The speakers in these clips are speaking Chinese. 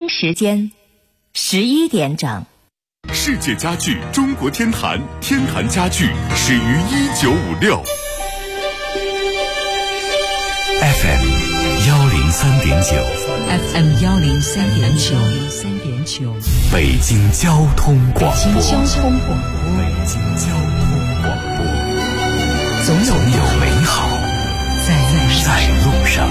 时间11点整。 世界家具中国天坛，天坛家具始于1956。FM 103.9，FM 103.9， 北京交通广播， 北京交通广播，总有美好在路上。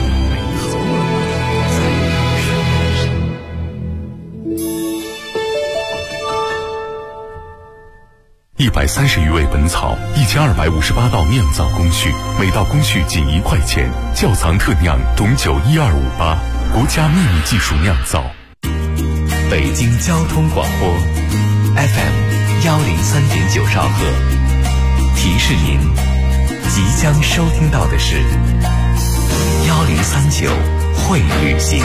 130余味本草，1258道酿造工序，每道工序仅1块钱。窖藏特酿董酒12588，国家秘密技术酿造。 北京交通广播 FM 103.9兆赫，提示您即将收听到的是1039会旅行。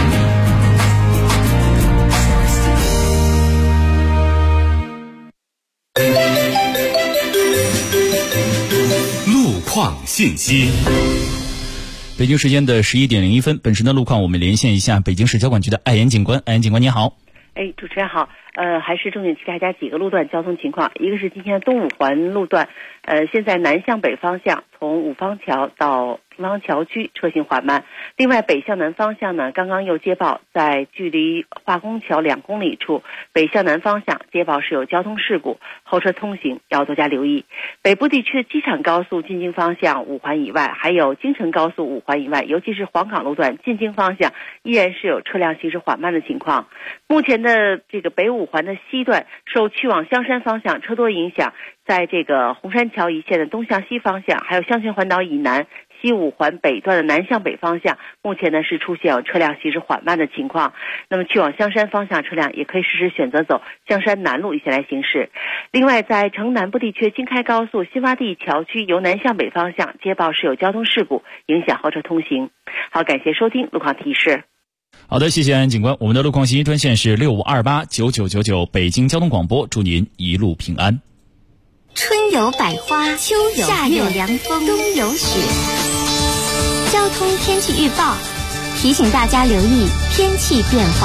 路况信息。 北京时间的11点01分，本时的路况我们连线一下北京市交管局的艾岩警官。艾岩警官您好。 主持人好。还是重点提大家几个路段交通情况。一个是今天的东五环路段，现在南向北方向从五方桥到平房桥区车行缓慢。另外北向南方向呢，刚刚又接报在距离化工桥2公里处北向南方向接报是有交通事故，后车通行要多加留意。北部地区的机场高速进京方向5环以外，还有京承高速5环以外，尤其是黄岗路段进京方向依然是有车辆行驶缓慢的情况。目前的这个北5环的西段受去往香山方向车多影响，在这个红山桥一线的东向西方向，还有香泉环岛以南西5环北段的南向北方向，目前呢是出现有车辆行驶缓慢的情况。那么去往香山方向车辆也可以实时选择走香山南路一线来行驶。另外在城南部地区京开高速新发地桥区由南向北方向接报是有交通事故，影响后车通行。好，感谢收听路况提示。 好的，谢谢安警官。我们的路况信息专线是65289999，北京交通广播，祝您一路平安。 春有百花，秋有夏有凉风，冬有雪。交通天气预报提醒大家留意天气变化。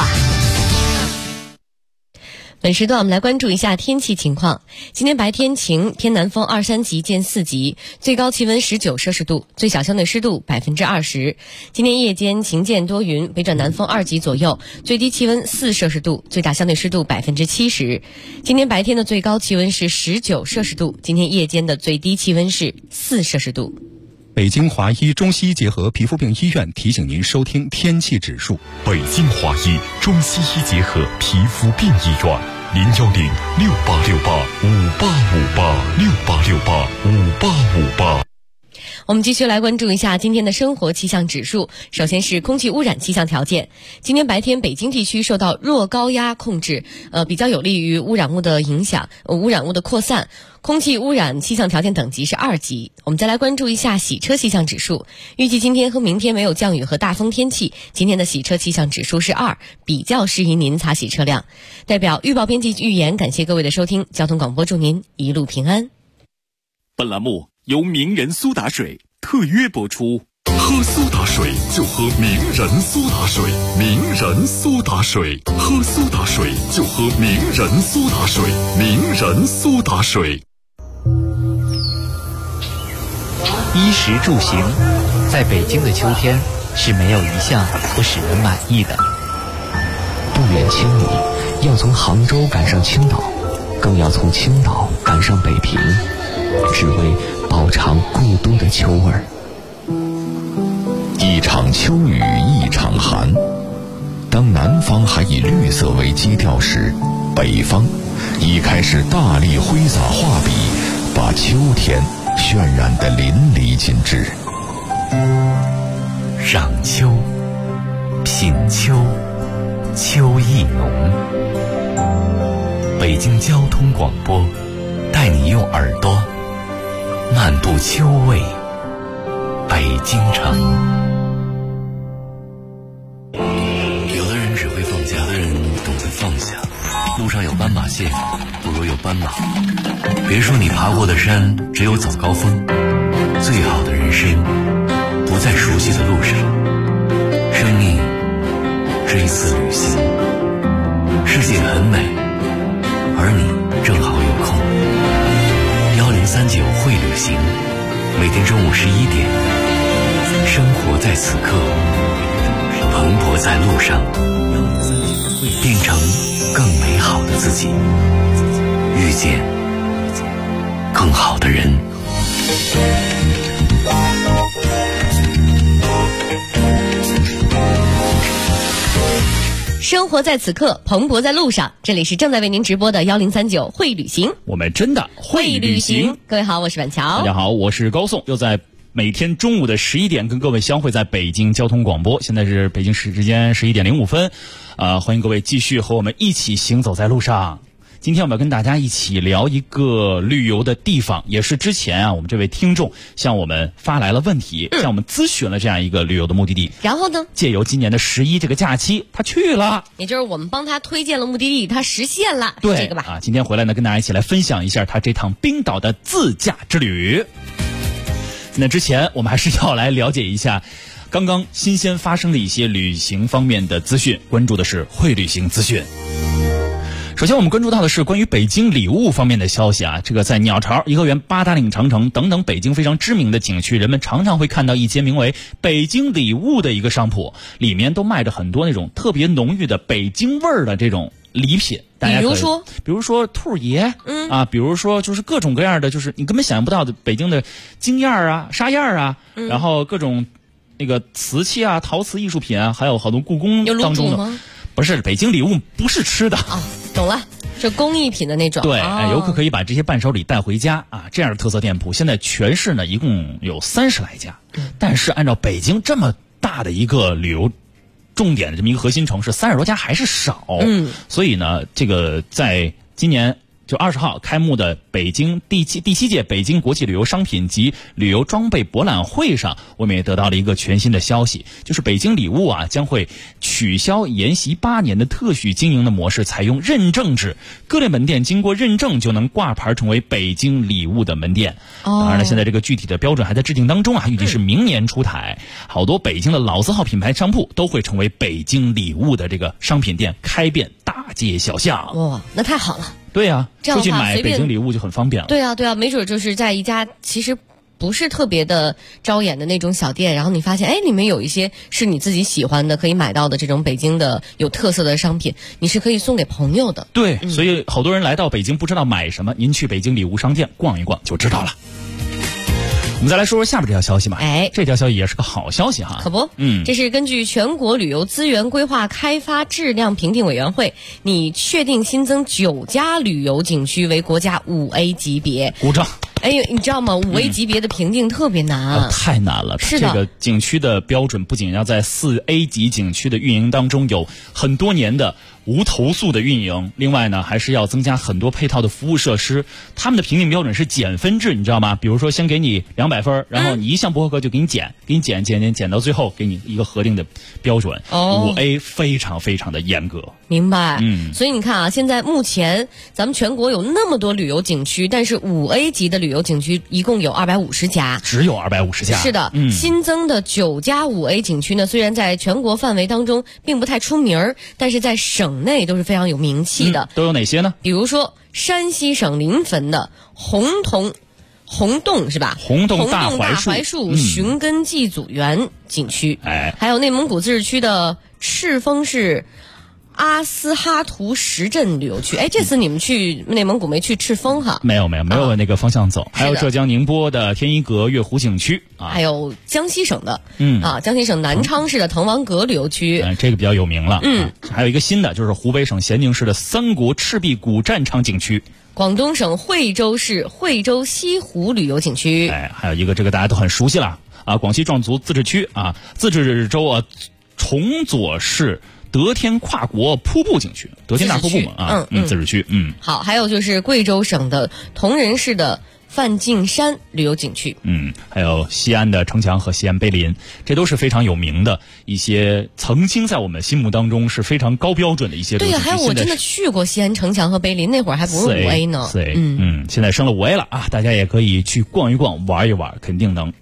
本时段我们来关注一下天气情况。今天白天晴，偏南风2、3级见4级，最高气温19摄氏度，最小相对湿度20%。今天夜间晴间多云，北转南风2级左右，最低气温4摄氏度，最大相对湿度70%。今天白天的最高气温是19摄氏度，今天夜间的最低气温是4摄氏度。 北京华医中西医结合皮肤病医院提醒您收听天气指数。 北京华医中西医结合皮肤病医院，0806585858，6858，6858。 我们继续来关注一下今天的生活气象指数。首先是空气污染气象条件。今天白天北京地区受到弱高压控制，比较有利于污染物的影响，污染物的扩散。空气污染气象条件等级是2级。我们再来关注一下洗车气象指数。预计今天和明天没有降雨和大风天气，今天的洗车气象指数是2，比较适宜您擦洗车辆。代表预报编辑预言，感谢各位的收听，交通广播祝您一路平安。 本栏目由名人苏打水特约播出。喝苏打水就喝名人苏打水，名人苏打水，喝苏打水就喝名人苏打水，名人苏打水。 衣食住行，在北京的秋天是没有一项不使人满意的。 不远千里，要从杭州赶上青岛，更要从青岛赶上北平，只为饱尝故都的秋味儿。 一场秋雨一场寒，当南方还以绿色为基调时，北方已开始大力挥洒画笔，把秋天渲染得淋漓尽致。 赏秋，品秋，秋意浓。北京交通广播带你用耳朵漫步秋味北京城。 有的人只会放假，有的人懂得放下。路上有斑马线，不如有斑马。别说你爬过的山只有早高峰，最好的人生不在熟悉的路上。生命是一次旅行。 中午11点，生活在此刻，蓬勃在路上，变成更美好的自己，遇见更好的人。 生活在此刻，蓬勃在路上。这里是正在为您直播的1039会旅行， 我们真的会旅行。 各位好，我是板桥。 大家好，我是高颂，又在每天中午的11点跟各位相会在北京交通广播。现在是北京时间11点05分，欢迎各位继续和我们一起行走在路上。今天我们要跟大家一起聊一个旅游的地方，也是之前我们这位听众向我们发来了问题，向我们咨询了这样一个旅游的目的地。 然后呢， 借由今年的11这个假期，他去了， 也就是我们帮他推荐了目的地，他实现了。 对， 这个吧。 今天回来呢，跟大家一起来分享一下他这趟冰岛的自驾之旅。那之前我们还是要来了解一下刚刚新鲜发生的一些旅行方面的资讯，关注的是会旅行资讯。首先我们关注到的是关于北京礼物方面的消息这个在鸟巢、颐和园、八达岭长城等等北京非常知名的景区，人们常常会看到一间名为北京礼物的一个商铺，里面都卖着很多那种特别浓郁的北京味儿的这种礼品。比如说兔爷，比如说就是各种各样的，就是你根本想象不到的北京的京燕啊、沙燕啊，然后各种那个瓷器啊、陶瓷艺术品啊，还有好多故宫当中的。不是，北京礼物不是吃的懂了，是工艺品的那种。 对，游客可以把这些伴手礼带回家这样的特色店铺现在全市呢一共有30来家，但是按照北京这么大的一个旅游重点的这么一个核心城市，30多家还是少。所以呢，这个在今年就20号开幕的北京第七届北京国际旅游商品及旅游装备博览会上，我们也得到了一个全新的消息，就是北京礼物将会取消沿袭8年的特许经营的模式，采用认证制，各类门店经过认证就能挂牌成为北京礼物的门店。当然了，现在这个具体的标准还在制定当中预计是明年出台。好多北京的老字号品牌商铺都会成为北京礼物的这个商品店，开遍大街小巷。 哇，那太好了。 对出去买北京礼物就很方便了。 对啊，没准就是在一家其实不是特别的招眼的那种小店，然后你发现里面有一些是你自己喜欢的可以买到的这种北京的有特色的商品，你是可以送给朋友的。 对，所以好多人来到北京不知道买什么，您去北京礼物商店逛一逛就知道了。我们再来说说下面这条消息吧。这条消息也是个好消息可不，这是根据全国旅游资源规划开发质量评定委员会拟确定新增9家旅游景区为国家5A 级别。 鼓掌。 你知道吗？5A 级别的评定特别难太难了。 是的， 这个景区的标准不仅要在4A 级景区的运营当中有很多年的无投诉的运营，另外呢还是要增加很多配套的服务设施。他们的评定标准是减分制，你知道吗？比如说先给你200分，然后你一项不合格就给你减到最后给你一个核定的标准。5A 非常非常的严格。 明白。所以你看现在目前咱们全国有那么多旅游景区，但是5A 级的旅游景区一共有250家， 只有250家。 是的，新增的9家5A 景区呢，虽然在全国范围当中并不太出名，但是在省内都是非常有名气的。 都有哪些呢？ 比如说山西省临汾的洪洞是吧？ 洪洞大槐树寻根祭祖园景区，还有内蒙古自治区的赤峰市阿斯哈图什镇旅游区。这次你们去内蒙古没去赤峰没有那个方向走。还有浙江宁波的天一阁月湖景区还有江西省的江西省南昌市的滕王阁旅游区， 这个比较有名了。还有一个新的就是湖北省咸宁市的三国赤壁古战场景区， 广东省惠州市惠州西湖旅游景区， 还有一个这个大家都很熟悉了广西壮族自治区自治州崇左市德天跨国瀑布景区，德天大瀑布自治区。 好，还有就是贵州省的铜仁市的范进山旅游景区， 还有西安的城墙和西安碑林，这都是非常有名的一些曾经在我们心目当中是非常高标准的一些。 对呀，还有我真的去过西安城墙和碑林，那会儿还不是5A 呢。 现在升了5A 了大家也可以去逛一逛玩一玩，肯定能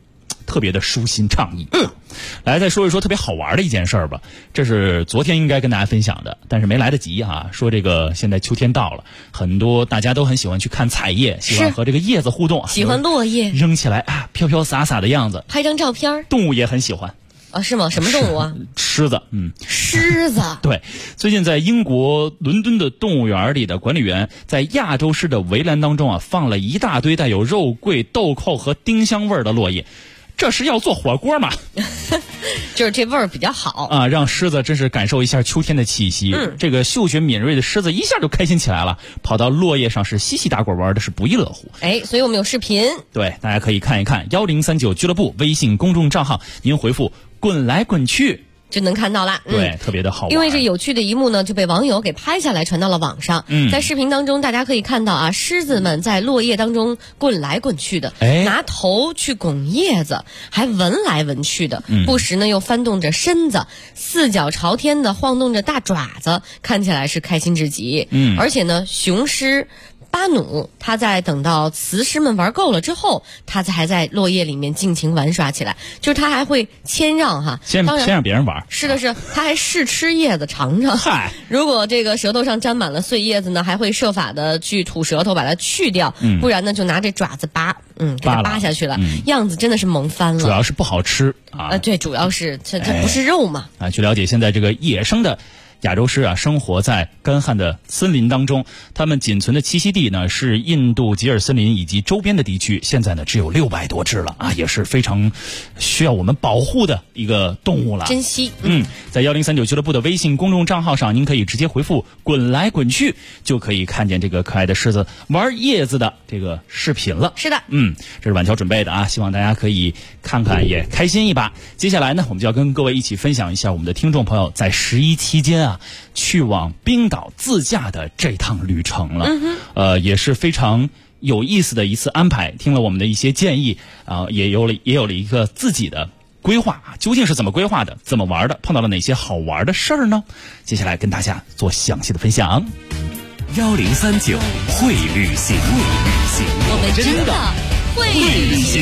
特别的舒心畅意。来再说一说特别好玩的一件事儿吧，这是昨天应该跟大家分享的，但是没来得及啊。说这个现在秋天到了，很多大家都很喜欢去看彩叶，喜欢和这个叶子互动， 喜欢落叶， 扔起来啊飘飘洒洒的样子， 拍张照片。 动物也很喜欢。 是吗？什么动物啊？ 狮子。 狮子。 对，最近在英国伦敦的动物园里的管理员在亚洲狮的围栏当中啊，放了一大堆带有肉桂、豆蔻和丁香味儿的落叶。这是要做火锅吗？ 就是这味儿比较好啊，让狮子真是感受一下秋天的气息。这个嗅觉敏锐的狮子一下就开心起来了，跑到落叶上是嬉戏打滚，玩的是不亦乐乎。 所以我们有视频， 对，大家可以看一看1039俱乐部微信公众账号，您回复“滚来滚去” 就能看到啦。 对，特别的好玩。 因为这有趣的一幕呢，就被网友给拍下来传到了网上。在视频当中，大家可以看到啊，狮子们在落叶当中滚来滚去的，拿头去拱叶子，还闻来闻去的，不时呢又翻动着身子，四脚朝天的晃动着大爪子，看起来是开心至极。而且呢，雄狮巴努他在等到雌狮们玩够了之后，他还在落叶里面尽情玩耍起来，就是他还会谦让哈， 先让别人玩。 是的是，他还试吃叶子尝尝。 嗨， 如果这个舌头上沾满了碎叶子呢，还会设法的去吐舌头把它去掉，不然呢就拿这爪子扒，给它扒下去了，样子真的是萌翻了。 主要是不好吃啊。 对，主要是这不是肉嘛。 据了解，现在这个野生的亚洲狮啊，生活在干旱的森林当中，它们仅存的栖息地呢是印度吉尔森林以及周边的地区，现在呢只有600多只了啊，也是非常需要我们保护的一个动物了， 珍惜。 在1039俱乐部的微信公众账号上，您可以直接回复“滚来滚去”，就可以看见这个可爱的狮子玩叶子的这个视频了。 是的， 这是晚乔准备的啊，希望大家可以看看也开心一把。接下来呢，我们就要跟各位一起分享一下我们的听众朋友在11期间啊去往冰岛自驾的这趟旅程了。也是非常有意思的一次安排。听了我们的一些建议啊，也有了一个自己的规划啊。究竟是怎么规划的，怎么玩的，碰到了哪些好玩的事儿呢？接下来跟大家做详细的分享。 1039会旅行， 我们真的会旅行。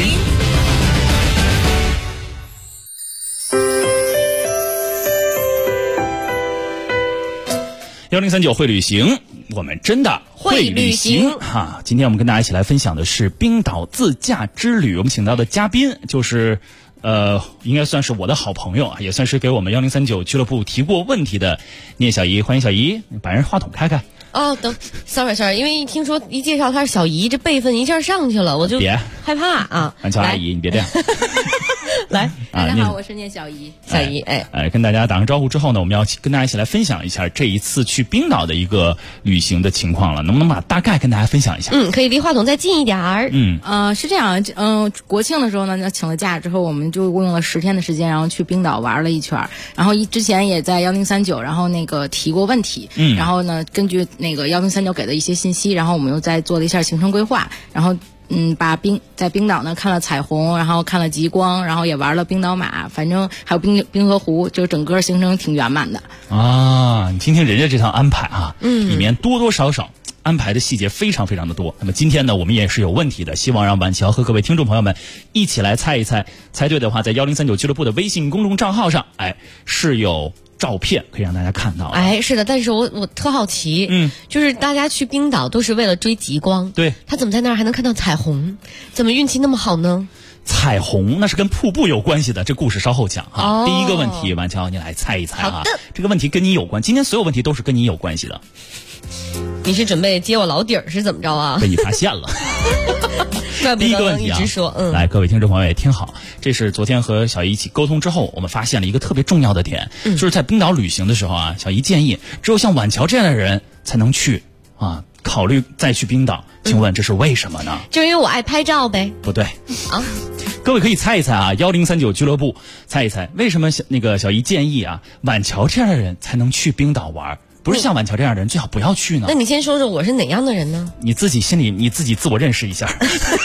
1039会旅行，我们真的会旅行哈！今天我们跟大家一起来分享的是冰岛自驾之旅。我们请到的嘉宾就是应该算是我的好朋友啊，也算是给我们1039俱乐部提过问题的聂小姨。欢迎小姨，把人话筒开开。 等 sorry， 因为一听说一介绍她是小姨，这辈分一下上去了，我就害怕啊。 安乔阿姨，你别这样。 来， 大家好，我是聂小姨。 小姨， 跟大家打个招呼之后呢，我们要跟大家一起来分享一下这一次去冰岛的一个旅行的情况了，能不能把大概跟大家分享一下？ 可以离话筒再近一点儿。 是这样，国庆的时候呢，请了假之后，我们就用了10天的时间，然后去冰岛玩了一圈，然后之前也在1039，然后那个提过问题，然后呢，根据那个1039给的一些信息，然后我们又再做了一下行程规划，然后在冰岛呢看了彩虹，然后看了极光，然后也玩了冰岛马，反正还有冰河湖，就整个行程挺圆满的啊。你听听人家这趟安排啊，里面多多少少安排的细节非常非常的多。那么今天呢，我们也是有问题的，希望让晚乔和各位听众朋友们一起来猜一猜，猜对的话，在1039俱乐部的微信公众账号上，是有照片可以让大家看到。 是的，但是我特好奇，就是大家去冰岛都是为了追极光， 对， 他怎么在那儿还能看到彩虹？怎么运气那么好呢？ 彩虹那是跟瀑布有关系的，这故事稍后讲啊。第一个问题，晚乔你来猜一猜啊。这个问题跟你有关，今天所有问题都是跟你有关系的。 你是准备揭我老底儿是怎么着啊？ 被你发现了。第一个问题啊，来，各位听众朋友也听好，这是昨天和小姨一起沟通之后，我们发现了一个特别重要的点，就是在冰岛旅行的时候啊，小姨建议只有像晚乔这样的人才能去啊，考虑再去冰岛。请问这是为什么呢？ 就因为我爱拍照呗。 不对啊，各位可以猜一猜啊，1039俱乐部猜一猜，为什么小姨建议啊，晚乔这样的人才能去冰岛玩？不是像晚乔这样的人最好不要去呢。 那你先说说我是哪样的人呢？ 你自己心里你自己自我认识一下。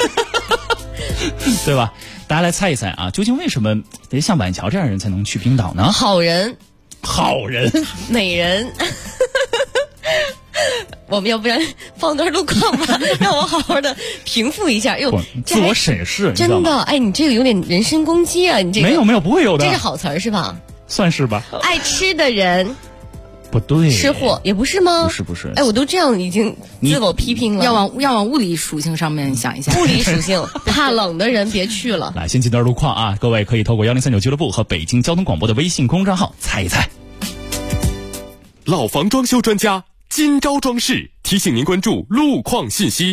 对吧？大家来猜一猜啊，究竟为什么得像晚乔这样的人才能去冰岛呢？ 好人， 美人。 我们要不然放段路况吧，让我好好的平复一下。 自我审视， 真的，哎，你这个有点人身攻击啊！你这个没有，不会有的， 这是好词儿是吧？ 算是吧。 爱吃的人。 不对， 吃货也不是吗？ 不是。 哎，我都这样已经自我批评了。 要往物理属性上面想一下。 物理属性，怕冷的人别去了。 来，先进段路况啊，各位可以透过1039俱乐部和北京交通广播的微信公众号猜一猜。 老房装修专家今朝装饰提醒您关注路况信息。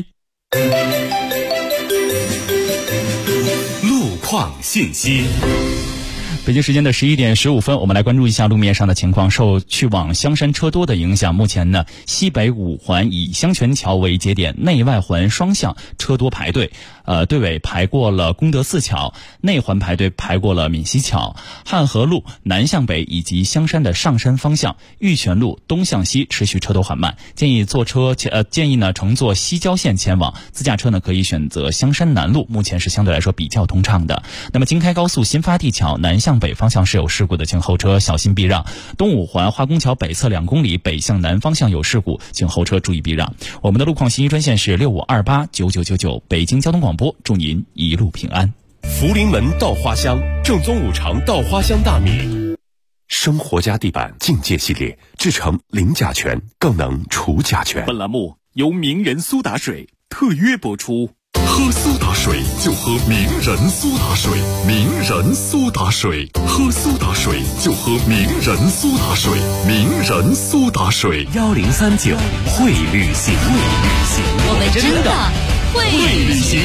路况信息。 北京时间的11点15分，我们来关注一下路面上的情况。受去往香山车多的影响，目前呢，西北五环以香泉桥为节点，内外环双向车多排队。队尾排过了功德寺桥，内环排队排过了闽西桥。汉河路南向北以及香山的上山方向，玉泉路东向西持续车多缓慢，建议呢乘坐西郊线前往。自驾车呢可以选择香山南路，目前是相对来说比较通畅的。那么京开高速新发地桥南向北方向是有事故的，请后车小心避让。东五环化工桥北侧2公里北向南方向有事故，请后车注意避让。我们的路况信息专线是65289999，北京交通广播，祝您一路平安。 福临门稻花香，正宗五常稻花香大米。生活家地板境界系列，制成零甲醛，更能除甲醛。 本栏目由名人苏打水特约播出。 喝苏打水就喝名人苏打水，名人苏打水，喝苏打水就喝名人苏打水，名人苏打水。 1039会旅行， 我们真的会旅行。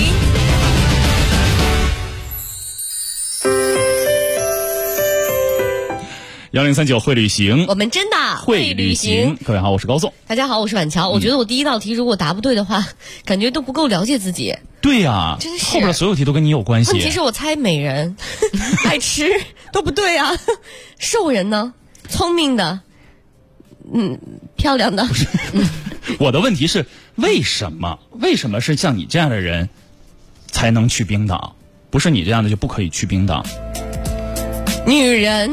1039会旅行， 我们真的会旅行。 各位好，我是高颂。 大家好，我是晚乔。我觉得我第一道题如果答不对的话，感觉都不够了解自己。 对呀， 真是后边所有题都跟你有关系。 问题是我猜美人爱吃都不对啊，瘦人呢，聪明的，漂亮的。 我的问题是为什么是像你这样的人才能去冰岛，不是你这样的就不可以去冰岛？ 女人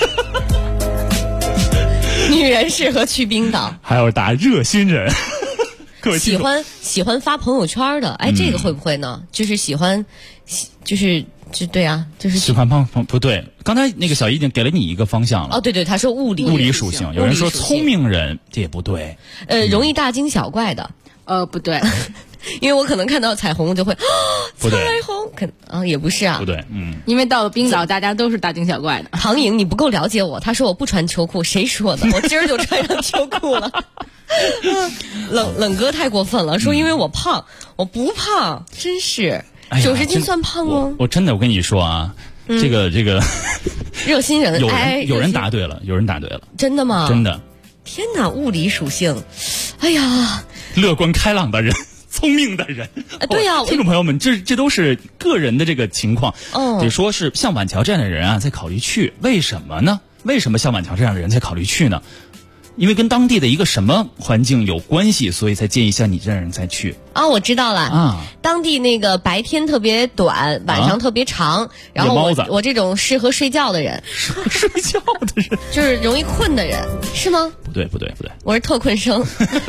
适合去冰岛。 还有答热心人。各位喜欢发朋友圈的，哎，这个会不会呢？就是喜欢，对啊，就是喜欢不对。刚才那个小姨已经给了你一个方向了。 哦，对，他说物理属性。 有人说聪明人，这也不对。 容易大惊小怪的， 不对。 因为我可能看到彩虹就会不对， 彩虹也不是啊， 不对， 因为到了冰岛，大家都是大惊小怪的。 唐颖，你不够了解我。他说我不穿秋裤，谁说的？我今儿就穿上秋裤了。冷哥太过分了，说因为我胖，我不胖，真是90斤算胖吗？ 我真的，我跟你说啊，这个热心人， 有人答对了， 真的吗？ 真的。 天哪，物理属性，哎呀， 乐观开朗的人。聪明的人， 对呀， 听众朋友们，这都是个人的这个情况。得说是像晚乔这样的人啊，在考虑去，为什么呢？为什么像晚乔这样的人在考虑去呢？因为跟当地的一个什么环境有关系，所以才建议像你这样人再去。 我知道了啊，当地那个白天特别短，晚上特别长，然后我这种适合睡觉的人， 睡觉的人就是容易困的人，是吗？ 不对， 我是特困生。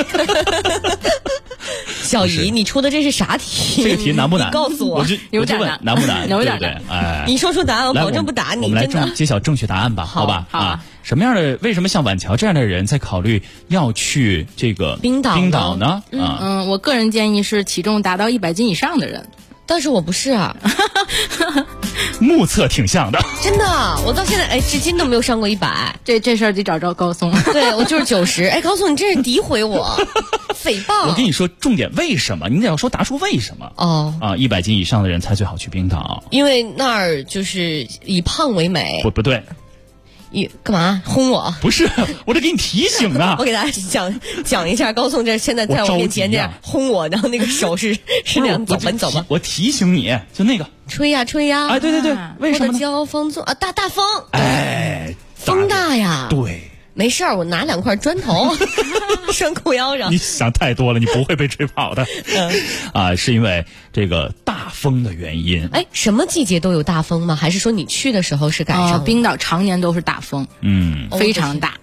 小姨，你出的这是啥题？ 这个题难不难？ 你告诉我， 有点难， 难不难？ 有点难。哎， 你说出答案，我保证不打你。 我们来揭晓正确答案吧，好吧？ 好。 为什么像晚乔这样的人在考虑要去这个冰岛呢？ 我个人建议是体重达到100斤以上的人。 但是我不是啊。 目测挺像的。 真的，我到现在至今都没有上过100。 这事儿得找高松。 对，我就是90。高松，你这是诋毁我，诽谤。 我跟你说重点，为什么？你得要说答出为什么。100斤以上的人才最好去冰岛。 因为那儿就是以胖为美。 不对。 干嘛轰我？ 不是，我这给你提醒呢。 我给大家讲一下，高颂这现在在我面前这样轰我，然后那个手是这样走吧，你走吧。 我提醒你，就那个吹呀。 哎，对，为什么呢？ 交风纵大风。 哎， 风大呀。 对。 没事儿，我拿2块砖头拴裤腰上。 你想太多了，你不会被吹跑的。是因为这个大风的原因。 什么季节都有大风吗？还是说你去的时候是赶上？ 冰岛常年都是大风，非常大。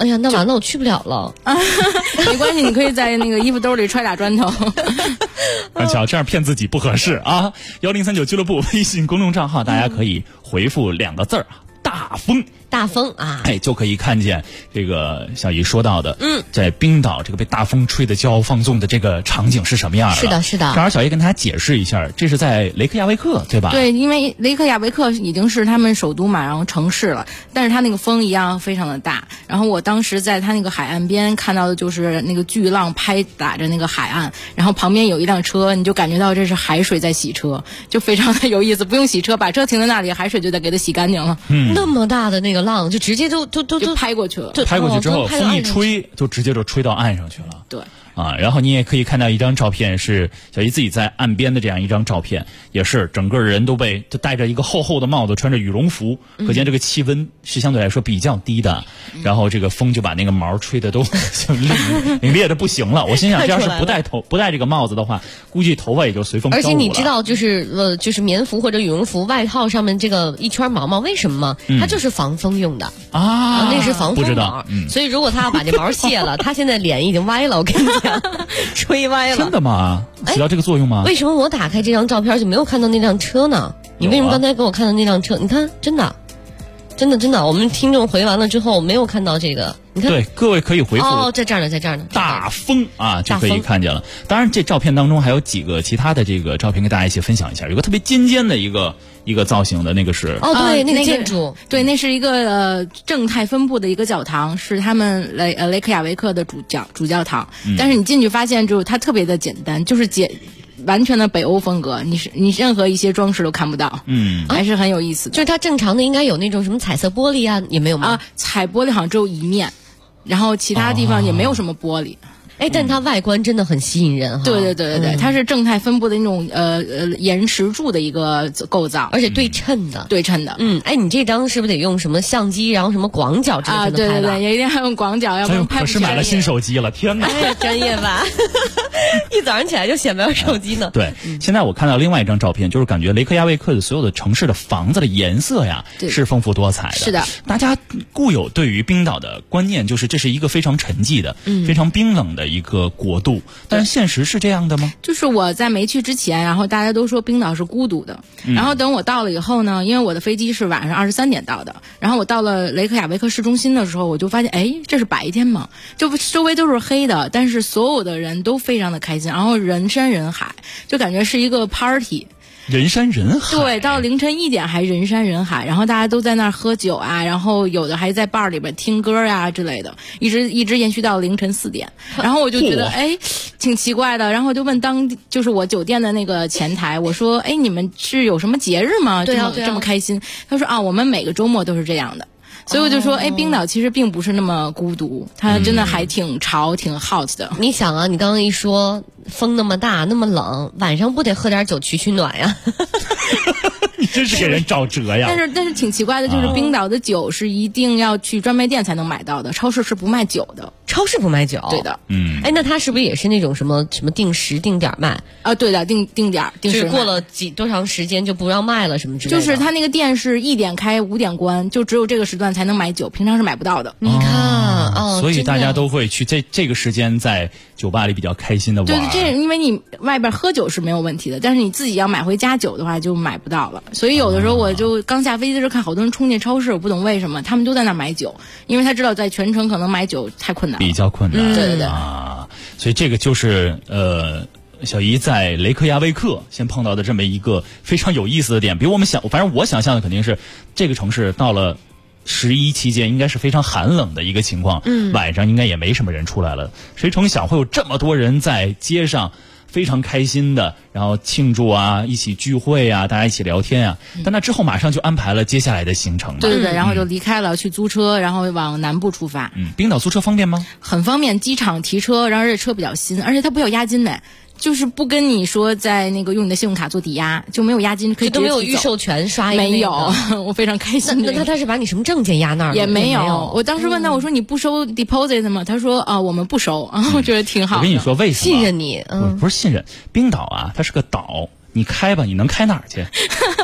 哎呀，那完了，我去不了了。 没关系，你可以在那个衣服兜里揣俩砖头。 瞧，这样骗自己不合适啊！1039俱乐部微信公众账号，大家可以回复2个字儿：大风。 大风啊， 就可以看见这个小姨说到的，在冰岛这个被大风吹得骄傲放纵的这个场景是什么样的？ 是的，是的。 正好小姨跟大家解释一下，这是在雷克雅未克，对吧？ 对，因为雷克雅未克已经是他们首都嘛，然后城市了，但是它那个风一样非常的大。然后我当时在它那个海岸边看到的就是那个巨浪拍打着那个海岸，然后旁边有一辆车，你就感觉到这是海水在洗车，就非常的有意思。不用洗车，把车停在那里，海水就得给它洗干净了。 那么大的那个浪，就直接就拍过去了， 拍过去之后，风一吹，就直接就吹到岸上去了。 对。 然后你也可以看到一张照片，是小姨自己在岸边的这样一张照片，也是整个人都戴着一个厚厚的帽子，穿着羽绒服，可见这个气温是相对来说比较低的。然后这个风就把那个毛吹得都凛冽的不行了。我心想，这要是不戴这个帽子的话，估计头发也就随风飘舞了。 而且你知道，就是棉服或者羽绒服外套上面这个一圈毛毛为什么吗？它就是防风用的啊，那是防风毛。所以如果他要把这毛卸了，他现在脸已经歪了，我跟你讲。吹歪了， 真的吗？起到这个作用吗？ 为什么我打开这张照片就没有看到那辆车呢？你为什么刚才给我看到那辆车？你看，真的，我们听众回完了之后没有看到这个。你看， 对，各位可以回复在这儿呢。 大风啊，就可以看见了。当然，这照片当中还有几个其他的这个照片跟大家一起分享一下。有个特别尖的一个造型的那个是对，那个建筑， 对，那是一个正态分布的一个教堂，是他们雷克雅未克的主教堂。但是你进去发现之后，它特别的简单，就是完全的北欧风格，你任何一些装饰都看不到，还是很有意思的。 就是它正常的应该有那种什么彩色玻璃啊，也没有吗？ 彩玻璃好像只有一面，然后其他地方也没有什么玻璃。 但它外观真的很吸引人哈。 对，它是正态分布的那种岩石柱的一个构造， 而且对称的。你这张是不是得用什么相机，然后什么广角之类的拍对，也一定要用广角，要不然拍不出来。 可是买了新手机了，天哪！ 专业吧？一早上起来就显摆手机呢。 对，现在我看到另外一张照片，就是感觉雷克雅未克的所有的城市的房子的颜色呀是丰富多彩的。 是的， 大家固有对于冰岛的观念就是这是一个非常沉寂的、非常冰冷的一个国度，但是现实是这样的吗？ 就是我在没去之前，然后大家都说冰岛是孤独的，然后等我到了以后呢，因为我的飞机是晚上23点到的，然后我到了雷克雅未克市中心的时候，我就发现，这是白天嘛，就周围都是黑的，但是所有的人都非常的开心，然后人山人海，就感觉是一个 party。 人山人海， 对，到凌晨1点还人山人海，然后大家都在那儿喝酒啊，然后有的还在 bar 里边听歌啊之类的，一直延续到凌晨4点，然后我就觉得挺奇怪的，然后我就问就是我酒店的那个前台，我说你们是有什么节日吗？ 对啊， 这么开心？他说我们每个周末都是这样的。所以我就说，冰岛其实并不是那么孤独，它真的还挺潮、挺 hot 的。 你想啊，你刚刚一说风那么大、那么冷，晚上不得喝点酒取暖呀？ 你真是给人找辙呀！ 但是挺奇怪的，就是冰岛的酒是一定要去专卖店才能买到的，超市是不卖酒的。 超市不卖酒？ 对的。 那它是不是也是那种什么定时定点卖啊？对的，定点定时。 就是过了多长时间就不让卖了什么之类的。 就是它那个店是1点开5点关，就只有这个时段才能买酒，平常是买不到的。 你看所以大家都会去这个时间在酒吧里比较开心的玩。 对，因为你外边喝酒是没有问题的，但是你自己要买回家酒的话就买不到了。所以有的时候我就刚下飞机的时候看好多人冲进超市，我不懂为什么他们都在那买酒，因为他知道在全程可能买酒太困难了， 比较困难。 对所以这个就是小姨在雷克雅未克先碰到的这么一个非常有意思的点，比我们反正我想象的肯定是这个城市到了11期间应该是非常寒冷的一个情况，晚上应该也没什么人出来了，谁成想会有这么多人在街上非常开心的，然后庆祝啊，一起聚会啊，大家一起聊天啊。但那之后马上就安排了接下来的行程。 对，然后就离开了，去租车，然后往南部出发。 冰岛租车方便吗？ 很方便，机场提车，然后而且车比较新，而且它不要押金的。就是不跟你说在那个用你的信用卡做抵押，就没有押金，可以直接都没有预授权刷一个。 没有，我非常开心。 那他是把你什么证件压那儿？ 也没有。我当时问他，我说你不收 deposit 吗？他说我们不收。我觉得挺好的。 我跟你说为什么？ 信任你， 不是信任。冰岛啊，它是个岛，你开吧，你能开哪儿去？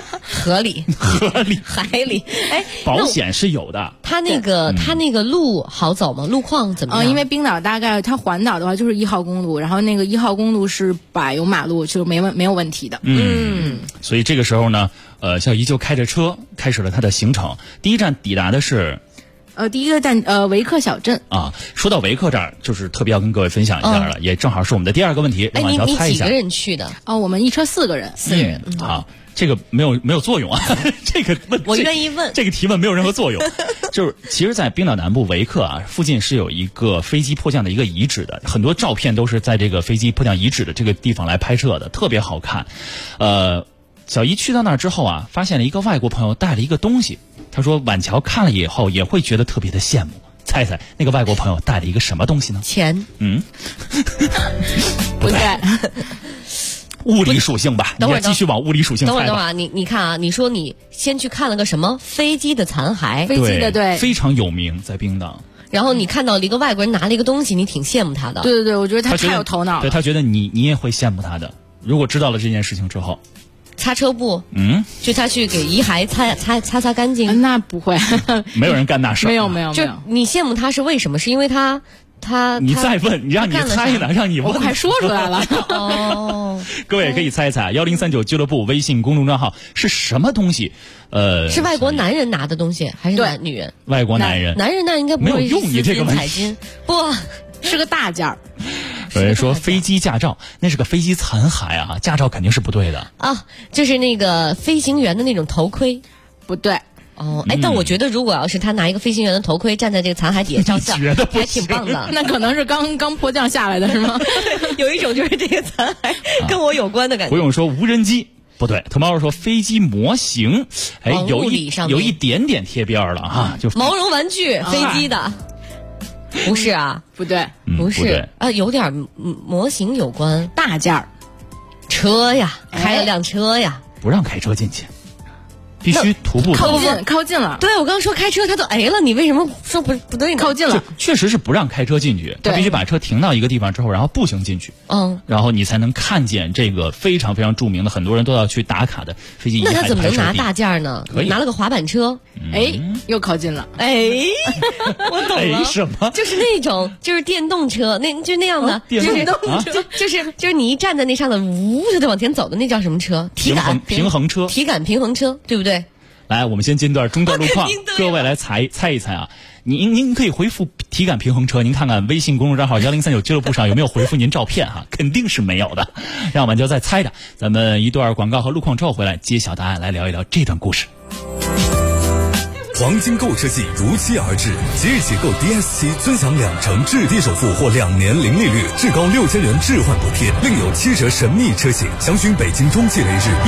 河里、海里。哎， 保险是有的。 它那个路好走吗？路况怎么样？ 因为冰岛大概它环岛的话就是1号公路，然后那个1号公路是柏油马路，就没有问题的。 所以这个时候呢，小姨就开着车开始了她的行程。第一站抵达的是。 第一个站维克小镇啊。说到维克这儿，就是特别要跟各位分享一下了，也正好是我们的第二个问题，让婉乔猜一下。 你几个人去的？ 我们一车4个人 ，4个人。 好，这个没有作用啊，这个我愿意问， 这个提问没有任何作用。就是其实，在冰岛南部维克啊附近是有一个飞机迫降的一个遗址的，很多照片都是在这个飞机迫降遗址的这个地方来拍摄的，特别好看。小姨去到那儿之后啊，发现了一个外国朋友带了一个东西。他说婉乔看了以后也会觉得特别的羡慕。猜猜那个外国朋友带了一个什么东西呢？ 钱。 不对。 物理属性吧，你要继续往物理属性猜吧。 等会儿，你看啊，你说你先去看了个什么飞机的残骸？ 飞机的对， 非常有名，在冰岛。 然后你看到了一个外国人拿了一个东西，你挺羡慕他的。 对，我觉得他太有头脑了。 对，他觉得你也会羡慕他的。如果知道了这件事情之后。 擦车布，就他去给遗骸擦干净。 那不会， 没有人干那事。 没有。 就你羡慕他是为什么？是因为他。 你再问，让你猜呢，让你问， 我快说出来了。 各位可以猜一猜，1039俱乐部微信公众账号是什么东西？ 是外国男人拿的东西还是女人？ 外国男人。 男人那应该不会没有用你这个问题。不， 是个大件儿。 有人说飞机驾照，那是个飞机残骸啊，驾照肯定是不对的啊，就是那个飞行员的那种头盔， 不对。 但我觉得如果要是他拿一个飞行员的头盔站在这个残骸底下照相，还挺棒的。 那可能是刚迫降下来的是吗？ 有一种就是这个残骸跟我有关的感觉。 不用说无人机，不对，特猫说飞机模型，有一点点贴边了哈，就毛绒玩具飞机的。不是啊， 不对， 不是啊，有点模型有关， 大件儿， 车呀，开了辆车呀， 不让开车进去，必须徒步靠近了。 对，我刚刚说开车，他都了，你为什么说不对呢？ 靠近了， 确实是不让开车进去，他必须把车停到一个地方之后，然后步行进去，然后你才能看见这个非常非常著名的，很多人都要去打卡的飞机遗骸的拍摄地。 那他怎么能拿大件呢？ 可以拿了个滑板车， 又靠近了， 我懂了， 什么？ 就是那种就是电动车，就那样的， 电动车， 就是你一站在那上头，呜就得往前走的，那叫什么车？ 平衡车， 体感平衡车，对不对？ 来，我们先进段中段路况，各位来猜一猜啊！您可以回复体感平衡车，您看看微信公众账号1039俱乐部上有没有回复您照片哈，肯定是没有的。让我们就再猜着，咱们一段广告和路况之后回来揭晓答案，来聊一聊这段故事。 黄金购车季如期而至，即日起购 DS7尊享2成置地首付或2年零利率，至高6000元置换补贴，另有7折神秘车型。详询北京中汽雷日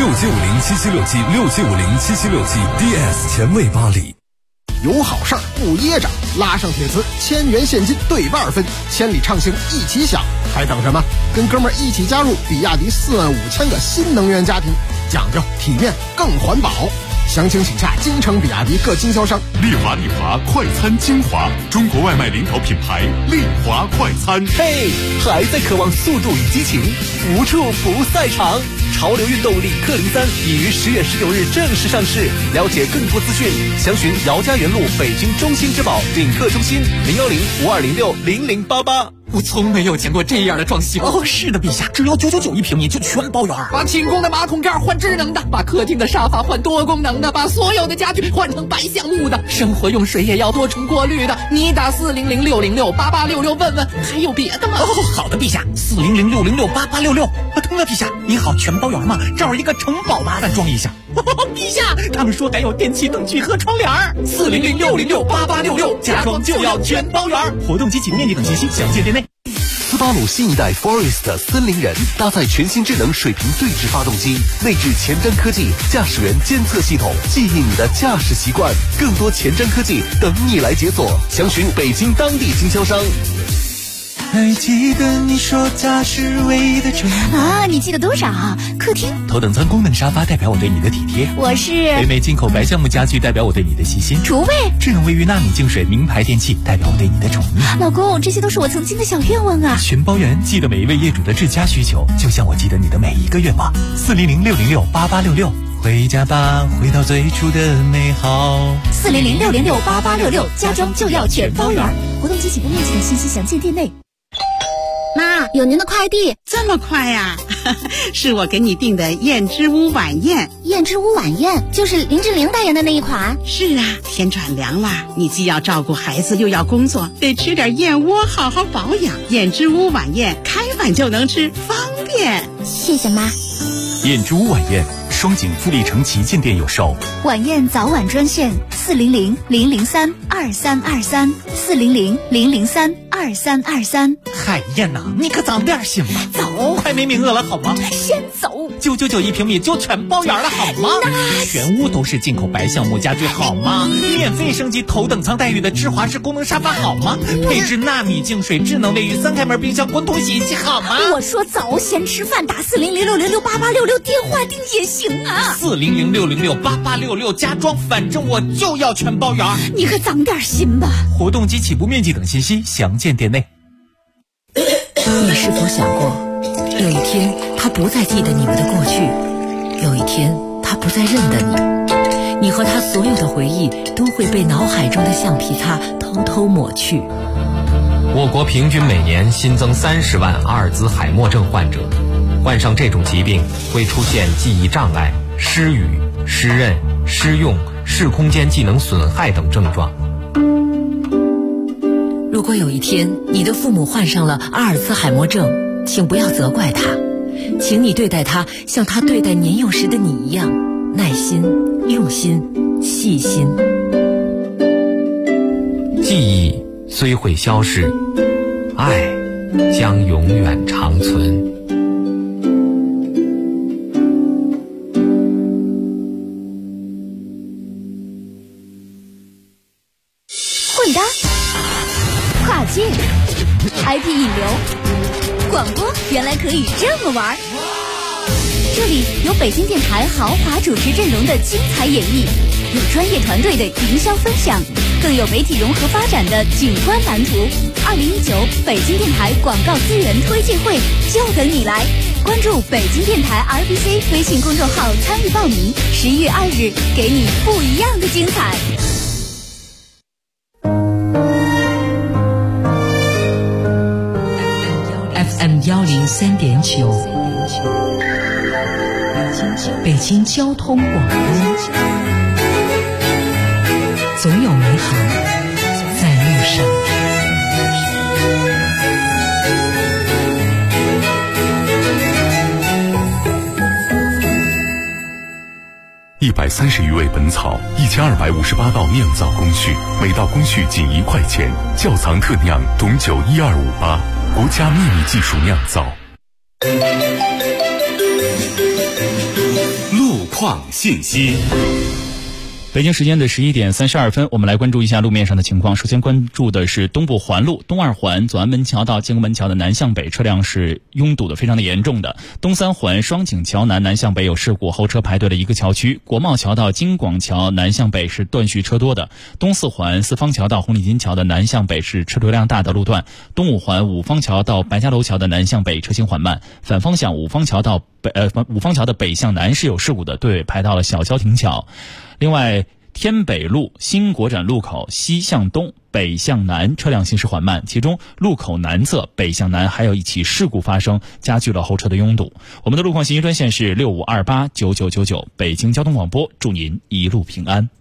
6750776767507777 DS 前卫巴黎。 有好事儿不噎着，拉上铁磁1000元现金对半分，千里畅行一起享，还等什么？跟哥们儿一起加入比亚迪45000个新能源家庭，讲究体面更环保。详情请洽京城比亚迪各经销商。 丽华快餐精华，中国外卖领导品牌丽华快餐。 嘿，还在渴望速度与激情，无处不赛场。潮流运动领克03已于10月19日正式上市，了解更多资讯，详询姚家园路北京中心之宝领克中心01052060088。 我从没有见过这样的装修。是的，陛下，只要999一平米就全包圆。把寝宫的马桶盖换智能的，把客厅的沙发换多功能的，把所有的家具换成白橡木的，生活用水也要多重过滤的。你打40060688866问问，还有别的吗？好的，陛下，40060688866。那陛下，你好，全包圆吗？这儿一个城堡麻烦装一下。陛下，他们说还有电器灯具和窗帘。40060688866，家装就要全包圆。活动及其面积等信息详见店内。 斯巴鲁新一代 Forest 森林人搭载全新智能水平对置发动机，内置前瞻科技驾驶员监测系统，记忆你的驾驶习惯。更多前瞻科技等你来解锁，详询北京当地经销商。 还记得你说家是唯一的宠啊？你记得多少？客厅头等舱功能沙发代表我对你的体贴， 我是北美进口白橡木家具代表我对你的细心， 厨卫智能卫浴纳米净水名牌电器代表我对你的宠溺。 老公，这些都是我曾经的小愿望啊！ 全包圆，记得每一位业主的至家需求，就像我记得你的每一个愿望。40060688866， 回家吧，回到最初的美好。 400-606-8866，家装就要全包圆。活动及起步面积等信息详见店内。 妈，有您的快递。 这么快呀？是我给你订的燕之屋晚宴。 燕之屋晚宴就是林志玲代言的那一款。 是啊，天转凉了，你既要照顾孩子又要工作，得吃点燕窝好好保养。燕之屋晚宴开碗就能吃，方便。 谢谢妈。 燕之屋晚宴，双井富力城旗舰店有售。 晚宴早晚专线400-003-2323，400-003-2323。 海燕呐，你可长点心吧，早快没名额了好吗？ 先走 ，999一平米就全包圆了好吗？全屋都是进口白橡木家具好吗？免费升级头等舱待遇的智华式功能沙发好吗？配置纳米净水智能卫浴3开门冰箱滚筒洗衣机好吗？ 我说早先吃饭，打400-606-8866电话订也行啊。 400-606-8866家装，反正我就要全包圆。 你可长点心吧。 活动及起步面积等信息详见店内。 你是否想过，有一天他不再记得你们的过去，有一天他不再认得你，你和他所有的回忆都会被脑海中的橡皮擦偷偷抹去。 我国平均每年新增30万阿尔兹海默症患者，患上这种疾病会出现记忆障碍、失语、失认、失用、视空间技能损害等症状。 如果有一天你的父母患上了阿尔兹海默症，请不要责怪他，请你对待他像他对待年幼时的你一样，耐心、用心、细心。 记忆虽会消逝，爱将永远长存。 混搭、跨界、IP 引流、广播，原来可以这么玩。这里有北京电台豪华主持阵容的精彩演绎，有专业团队的营销分享，更有媒体融合发展的景观蓝图。2019北京电台广告资源推介会就等你来！关注北京电台 RBC 微信公众号参与报名，11月2日给你不一样的精彩。 FM 103.9，北京交通广播，总有美好在路上。 130余味本草，1258道酿造工序，每道工序仅1块钱。窖藏特酿董酒12588，国家秘密技术酿造。 路况信息。 北京时间的11点32分，我们来关注一下路面上的情况。首先关注的是东部环路东二环左安门桥到建国门桥的南向北车辆是拥堵的非常的严重的。东三环双井桥南南向北有事故，后车排队了一个桥区。国贸桥到京广桥南向北是断续车多的。东四环四方桥到红领巾桥的南向北是车流量大的路段。东五环五方桥到白家楼桥的南向北车行缓慢。反方向五方桥的北向南是有事故的，队尾排到了小桥亭桥。另外，天北路新国展路口西向东北向南车辆行驶缓慢，其中路口南侧北向南还有一起事故发生，加剧了后车的拥堵。我们的路况信息专线是65289999，北京交通广播，祝您一路平安。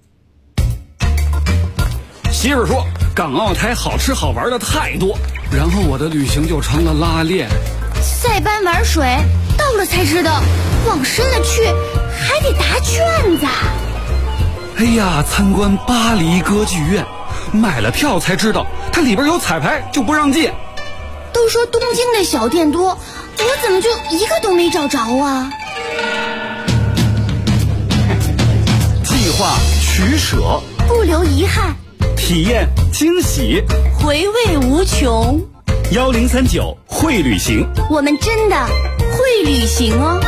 媳妇说港澳台好吃好玩的太多，然后我的旅行就成了拉练。 塞班玩水到了才知道，往深了去还得答卷子。 哎呀，参观巴黎歌剧院，买了票才知道它里边有彩排，就不让进。 都说东京的小店多，我怎么就一个都没找着啊？ 计划取舍， 不留遗憾， 体验惊喜， 回味无穷。 1039会旅行， 我们真的会旅行哦。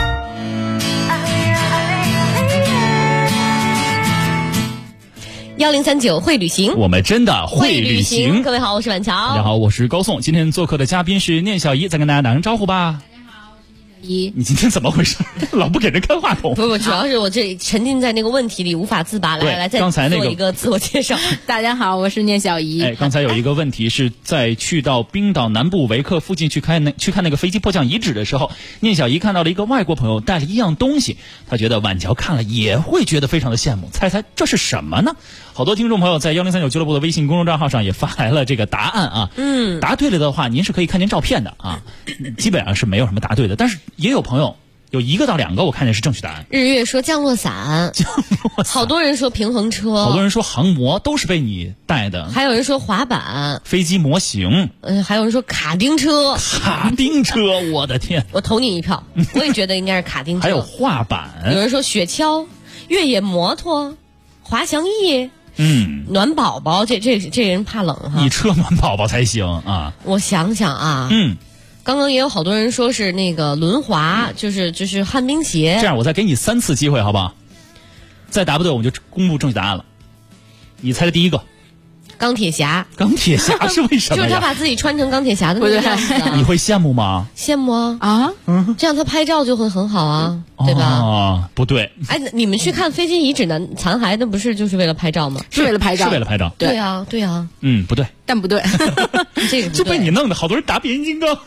1039会旅行， 我们真的会旅行。 各位好，我是婉乔。 大家好，我是高颂。今天做客的嘉宾是聂小怡，再跟大家打声招呼吧。 大家好，我是聂小姨， 你今天怎么回事？老不给人看话筒。 不，主要是我这沉浸在那个问题里无法自拔。来，再刚才那个做一个自我介绍。 大家好，我是聂小姨。 刚才有一个问题是在去到冰岛南部维克附近去看那个飞机迫降遗址的时候，聂小姨看到了一个外国朋友带了一样东西，她觉得晚桥看了也会觉得非常的羡慕。猜猜这是什么呢？好多听众朋友在1039俱乐部的微信公众账号上也发来了这个答案啊。答对了的话，您是可以看见照片的啊。基本上是没有什么答对的，但是也有朋友有1个到2个我看见是正确答案。 日月说降落伞，好多人说平衡车， 好多人说航模，都是被你带的。 还有人说滑板、 飞机模型， 还有人说卡丁车。 卡丁车，我的天！ 我投你一票，我也觉得应该是卡丁车。 还有滑板， 有人说雪橇、越野摩托、滑翔翼。暖宝宝，这人怕冷哈。 你车暖宝宝才行啊！ 我想想啊，刚刚也有好多人说是那个轮滑，就是旱冰鞋。 这样，我再给你3次机会，好不好？再答不对，我们就公布正确答案了。你猜的第一个， 钢铁侠。 钢铁侠是为什么呀？ 就是他把自己穿成钢铁侠的那个样子。 你会羡慕吗？ 羡慕啊！这样他拍照就会很好啊，对吧？ 不对。 你们去看飞机遗址的残骸，那不是就是为了拍照吗？ 是为了拍照， 是为了拍照。 对啊。 不对， 但不对， 这个就被你弄的，好多人打变形金刚。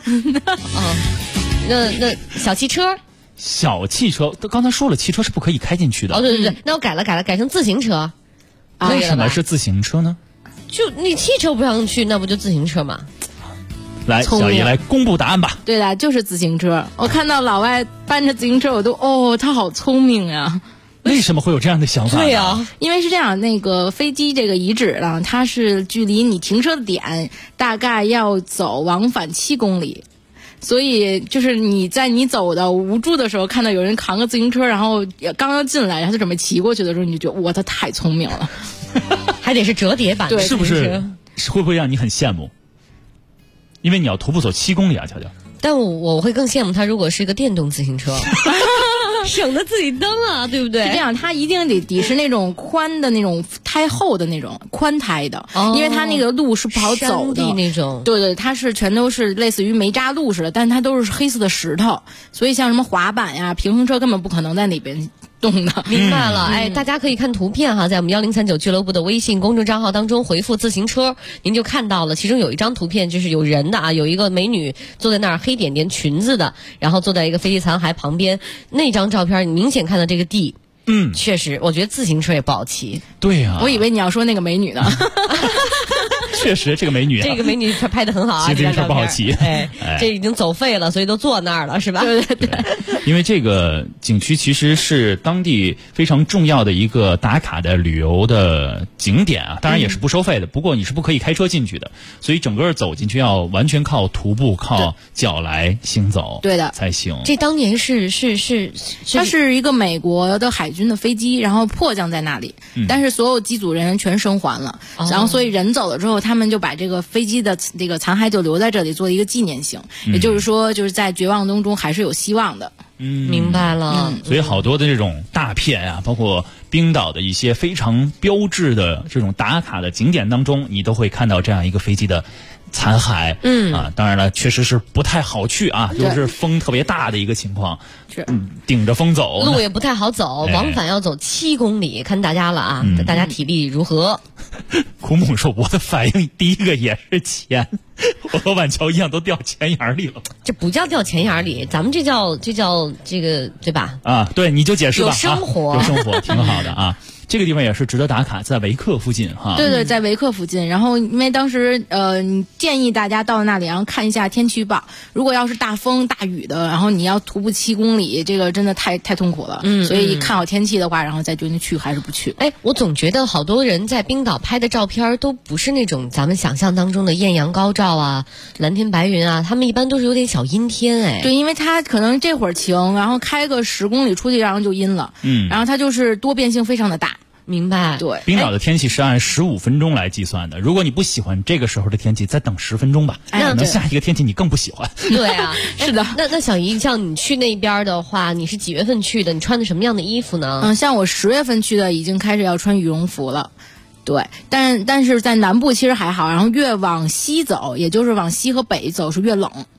那小汽车。 小汽车，刚才说了，汽车是不可以开进去的。 对，那我改了，改成自行车。 为什么是自行车呢？ 就你汽车不让去，那不就自行车吗？ 来，小姨来公布答案吧。 对的，就是自行车。我看到老外搬着自行车，我都他好聪明呀！ 为什么会有这样的想法？ 对呀， 因为是这样，那个飞机这个遗址呢，它是距离你停车的点大概要走往返7公里。所以就是你在你走的无助的时候，看到有人扛个自行车，然后刚要进来，然后就准备骑过去的时候，你就觉得他太聪明了。 还得是折叠版的， 是不是？会不会让你很羡慕？因为你要徒步走7公里啊，乔乔。 但我会更羡慕他，如果是一个电动自行车，省得自己蹬啊，对不对？ 是这样，它一定得是那种宽的那种胎厚的那种宽胎的，因为它那个路是不好走的那种。 对，它是全都是类似于煤渣路似的，但是它都是黑色的石头，所以像什么滑板呀、平衡车根本不可能在那边动的。 明白了，大家可以看图片哈，在我们1039俱乐部的微信公众账号当中回复自行车，您就看到了，其中有一张图片就是有人的啊，有一个美女坐在那儿，黑点点裙子的，然后坐在一个飞机残骸旁边，那张照片你明显看到这个地。确实，我觉得自行车也不好骑。 对呀， 我以为你要说那个美女呢。 确实，这个美女拍得很好啊， 骑自行车不好骑。 这已经走废了，所以都坐那儿了，是吧？ 对。 因为这个景区其实是当地非常重要的一个打卡的旅游的景点啊，当然也是不收费的。不过你是不可以开车进去的，所以整个走进去要完全靠徒步、靠脚来行走， 对的才行。 这当年是它是一个美国的海军的飞机，然后迫降在那里，但是所有机组人员全生还了，然后所以人走了之后，他们就把这个飞机的这个残骸就留在这里做一个纪念性，也就是说，就是在绝望当中还是有希望的。 明白了。 所以好多的这种大片啊，包括冰岛的一些非常标志的这种打卡的景点当中，你都会看到这样一个飞机的残骸。当然了，确实是不太好去啊，就是风特别大的一个情况，顶着风走， 路也不太好走，往返要走7公里，看大家了啊，大家体力如何？ 苦母说，我的反应第一个也是钱，我和晚桥一样都掉钱眼里了。 这不叫掉钱眼里，咱们这叫这个对吧？ 对，你就解释吧。 有生活， 有生活，挺好的啊。这个地方也是值得打卡，在维克附近哈。 对，在维克附近。然后因为当时你建议大家到那里，然后看一下天气预报。如果要是大风大雨的，然后你要徒步7公里，这个真的太痛苦了。所以看好天气的话，然后再决定去还是不去。 我总觉得好多人在冰岛拍的照片都不是那种咱们想象当中的艳阳高照啊、蓝天白云啊，他们一般都是有点小阴天。 对，因为它可能这会儿晴，然后开个10公里出去，然后就阴了。然后它就是多变性非常的大。 明白。 对， 冰岛的天气是按15分钟来计算的。如果你不喜欢这个时候的天气，再等10分钟吧。可能下一个天气你更不喜欢。 对啊， 是的。 那小姨，像你去那边的话，你是几月份去的？你穿的什么样的衣服呢？ 像我10月份去的，已经开始要穿羽绒服了。对，但是在南部其实还好，然后越往西走，也就是往西和北走是越冷。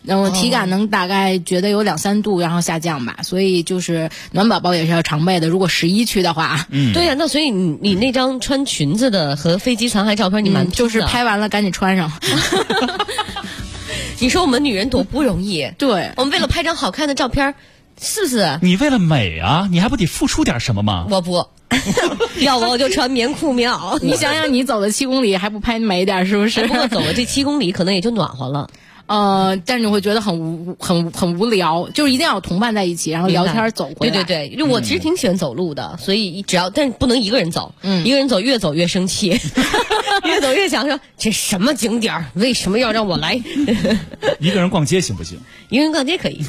然后体感能大概觉得有2-3度，然后下降吧。所以就是暖宝宝也是要常备的。如果11去的话， 对呀，那所以你那张穿裙子的和飞机残骸照片，你蛮就是拍完了赶紧穿上。 你说我们女人多不容易， 对， 我们为了拍张好看的照片，是不是？ 你为了美啊，你还不得付出点什么吗？ 我不。要我就穿棉裤棉袄。 你想想，你走了7公里还不拍美点，是不是？ 不过走了这7公里，可能也就暖和了。 但是你会觉得很无聊，就是一定要有同伴在一起，然后聊天走回来。 对，因为我其实挺喜欢走路的，所以但是不能一个人走，一个人走越走越生气，越走越想说这什么景点为什么要让我来？ 一个人逛街行不行？ 一个人逛街可以，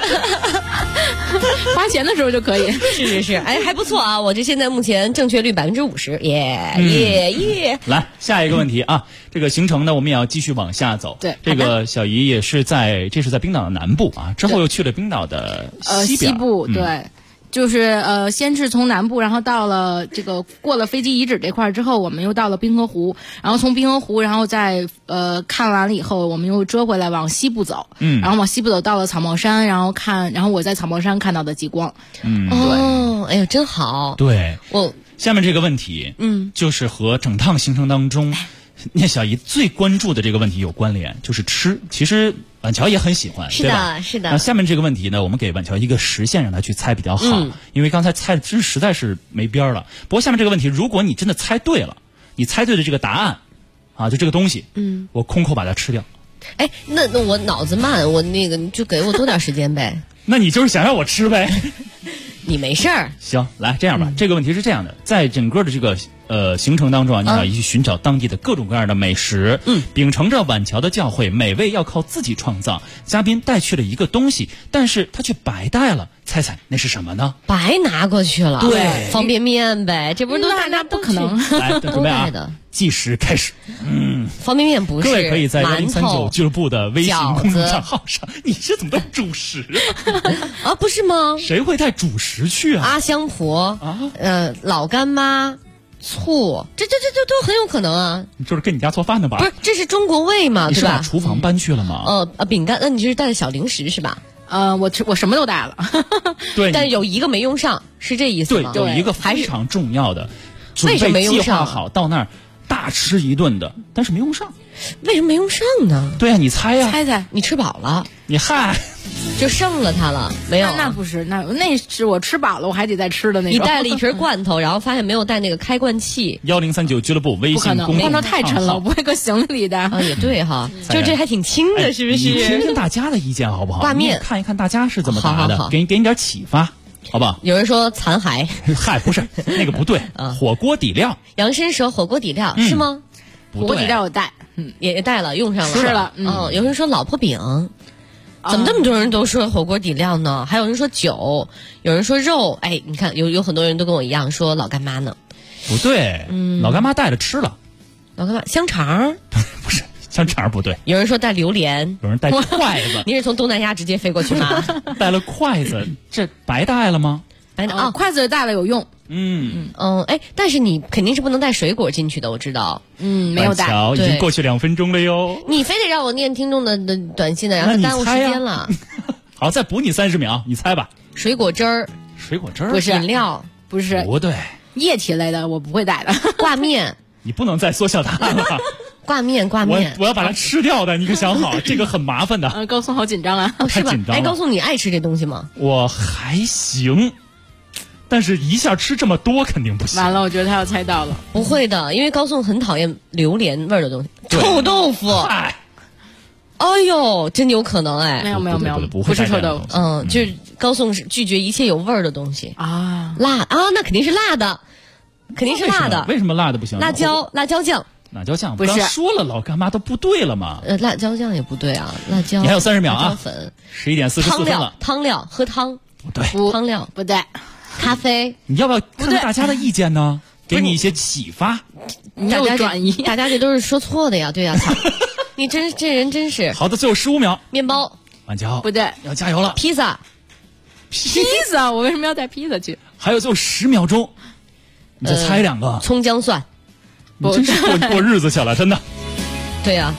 花钱的时候就可以。 是，哎，还不错啊！我这现在目前正确率50%，耶！ 来下一个问题啊，这个行程呢，我们也要继续往下走。 对， 这个小姨也是在冰岛的南部啊，之后又去了冰岛的西部，对。就是先是从南部，然后到了这个过了飞机遗址这块之后，我们又到了冰河湖，然后从冰河湖，然后再看完了以后，我们又折回来往西部走，然后往西部走到了草帽山，然后我在草帽山看到的极光， 对，哎呦真好， 对，下面这个问题，就是和整趟行程当中，聂小姨最关注的这个问题有关联，就是吃，其实婉乔也很喜欢， 是对吧？ 是的。 那下面这个问题呢，我们给婉乔一个时限，让她去猜比较好，因为刚才猜的真实在是没边了。不过下面这个问题，如果你真的猜对了，你猜对的这个答案，啊，就这个东西，我空口把它吃掉。 哎，那我脑子慢，我那个你就给我多点时间呗。 那你就是想让我吃呗？ 你没事儿。 行，来这样吧，这个问题是这样的，在整个的这个行程当中啊，你要去寻找当地的各种各样的美食，秉承着婉乔的教诲，美味要靠自己创造。嘉宾带去了一个东西，但是他却白带了，猜猜那是什么呢？ 白拿过去了， 对， 方便面呗，这不是都大家不可能。 来，准备啊，计时开始。 方便面不是， 各位可以在1039俱乐部的微信公众账号上，你是怎么带主食啊？不是吗？ 谁会带主食去啊？ 阿香婆老干妈。醋，这都很有可能啊！ 你就是跟你家做饭的吧？ 不是，这是中国味嘛，对吧？ 你是把厨房搬去了吗？ 饼干，那你就是带的小零食是吧？ 我什么都带了， 对， 但有一个没用上，是这意思吗？ 对，有一个非常重要的， 为什么没用上？ 计划好到那儿大吃一顿的，但是没用上。 为什么没用上呢？ 对啊，你猜呀？ 猜， 你吃饱了？ 你嗨。 就剩了它了，没有？ 那不是，那是我吃饱了，我还得再吃的那种。 你带了一瓶罐头，然后发现没有带那个开罐器。 1039俱乐部微信公众号， 罐头太沉了，我不会搁行李里的。 啊，也对哈，就这还挺轻的，是不是？ 你听听大家的意见好不好？ 挂面， 看一看大家是怎么答的，给你点启发，好不好？ 有人说残骸， 嗨，不是那个不对，火锅底料。 杨参说火锅底料是吗？ 火锅底料我带， 也带了，用上了， 吃了。 有人说老婆饼。怎么这么多人都说火锅底料呢？还有人说酒，有人说肉。哎，你看有很多人都跟我一样说老干妈呢。 不对，老干妈带着吃了。 老干妈香肠不是香肠不对。 有人说带榴莲， 有人带筷子。 你是从东南亚直接飞过去吗？ 带了筷子，这白带了吗？ 白带啊， 筷子带了有用。 哎，但是你肯定是不能带水果进去的，我知道。 没有带。 已经过去2分钟了哟。 你非得让我念听众的短信呢，然后耽误时间了。 好，再补你30秒，你猜吧。 水果汁儿？ 水果汁儿不是饮料？ 不是？ 不对， 液体类的我不会带的。 挂面？ 你不能再缩小答案了。 挂面。 我要把它吃掉的，你可想好，这个很麻烦的。 高松好紧张啊， 是吧？ 太紧张了。 哎，高松你爱吃这东西吗？ 我还行。但是一下吃这么多肯定不行。 完了，我觉得他要猜到了。 不会的，因为高颂很讨厌榴莲味儿的东西。臭豆腐。哎呦，真有可能哎。 没有， 不是臭豆腐。就是高颂是拒绝一切有味儿的东西啊。 辣啊，那肯定是辣的，肯定是辣的。 为什么辣的不行？ 辣椒酱。 辣椒酱不是刚说了，老干妈都不对了吗？ 辣椒酱也不对啊，辣椒。 你还有30秒啊。 粉。 11点44分了。 汤料喝汤。 不对。 汤料不对。 咖啡， 你要不要看看大家的意见呢？给你一些启发。 你有转移， 大家这都是说错的呀，对呀。你这人真是。 好的，最后15秒。 面包， 婉乔不对， 要加油了。 披萨， 我为什么要带披萨去？ 还有最后10秒钟，你再猜2个。 葱姜蒜， 你真是过日子去了，真的。 对呀。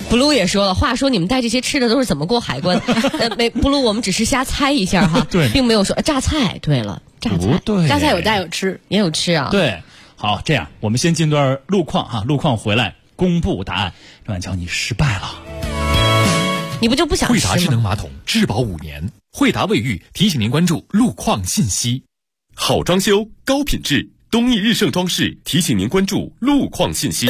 Blue 也说了，话说你们带这些吃的都是怎么过海关？没 Blue， 我们只是瞎猜一下哈， 对， 并没有说榨菜。对了，榨菜， 对， 榨菜有带有吃， 也有吃啊。 对，好，这样我们先进段路况哈，路况回来公布答案。郑婉乔，你失败了。 你不就不想吃吗？ 惠达智能马桶质保5年，惠达卫浴提醒您关注路况信息。好装修，高品质，东义日盛装饰提醒您关注路况信息。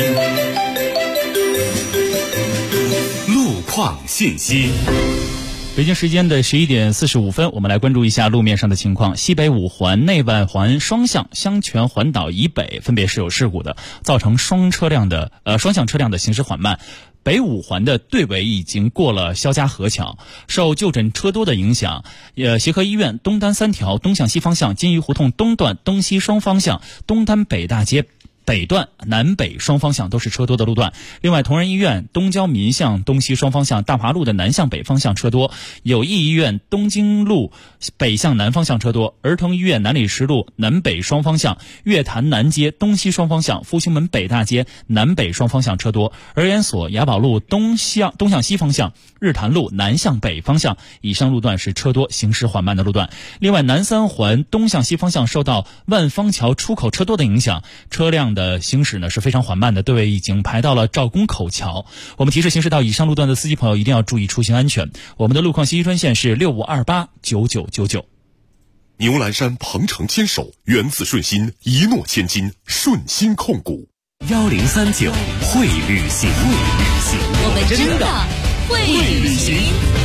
路况信息。 北京时间的11点45分，我们来关注一下路面上的情况。西北五环、内外环双向香泉环岛以北分别是有事故的，造成双向车辆的行驶缓慢。北五环的队尾已经过了肖家河桥，受就诊车多的影响，协和医院东单3条东向西方向、金鱼胡同东段东西双方向、东单北大街北段南北双方向都是车多的路段。另外，同仁医院东郊民巷东西双方向、大华路的南向北方向车多；友谊医院东京路北向南方向车多；儿童医院南礼士路南北双方向、月坛南街东西双方向、复兴门北大街南北双方向车多；儿研所雅宝路东向西方向、日坛路南向北方向以上路段是车多行驶缓慢的路段。另外，南三环东向西方向受到万方桥出口车多的影响，车辆的行驶呢是非常缓慢的，队尾已经排到了赵公口桥。我们提示行驶到以上路段的司机朋友一定要注意出行安全。我们的路况信息专线是65289999。 牛栏山鹏程牵手，源自顺心，一诺千金，顺心控股。 1039会旅行， 我们真的会旅行。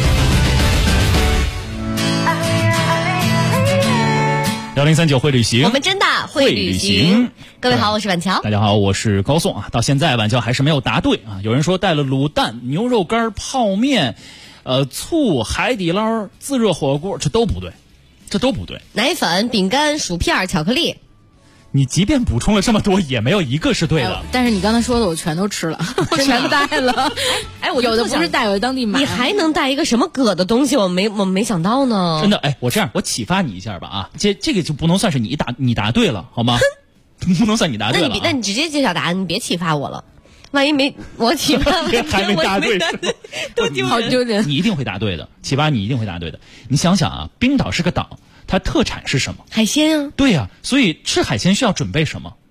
1039会旅行， 我们真的会旅行。各位好，我是婉乔。 大家好，我是高颂啊。到现在婉乔还是没有答对啊。有人说带了卤蛋、牛肉干、泡面、醋、海底捞、自热火锅，这都不对，这都不对。 奶粉、饼干、薯片、巧克力。 你即便补充了这么多，也没有一个是对的。 但是你刚才说的，我全都吃了，我全带了。 哎，我有的不是带，有的当地买。 你还能带一个什么葛的东西？我没想到呢。 真的，哎，我这样，我启发你一下吧啊，这个就不能算是你答对了，好吗？不能算你答对了。 那你直接揭晓答案，你别启发我了。万一我启发还没答对， 多丢人， 好丢人。 你一定会答对的，启发你一定会答对的。你想想啊，冰岛是个岛，它特产是什么？ 海鲜啊。 对呀，所以吃海鲜需要准备什么？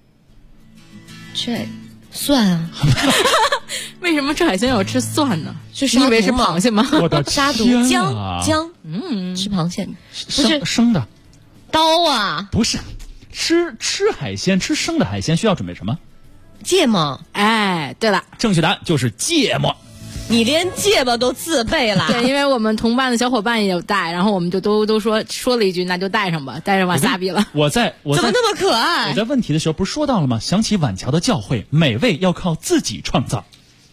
这蒜啊。 为什么吃海鲜要吃蒜呢？ 是你以为是螃蟹吗？ 我的杀毒姜，吃螃蟹不是生的， 刀啊， 不是吃海鲜，吃生的海鲜需要准备什么？ 芥末。 哎，对了， 正确答案就是芥末。 你连芥末都自备了？ 对，因为我们同班的小伙伴也有带，然后我们就都说了一句，那就带上吧，带上瓦萨比了。 我怎么那么可爱？ 我在问题的时候不是说到了吗？想起婉乔的教诲，美味要靠自己创造。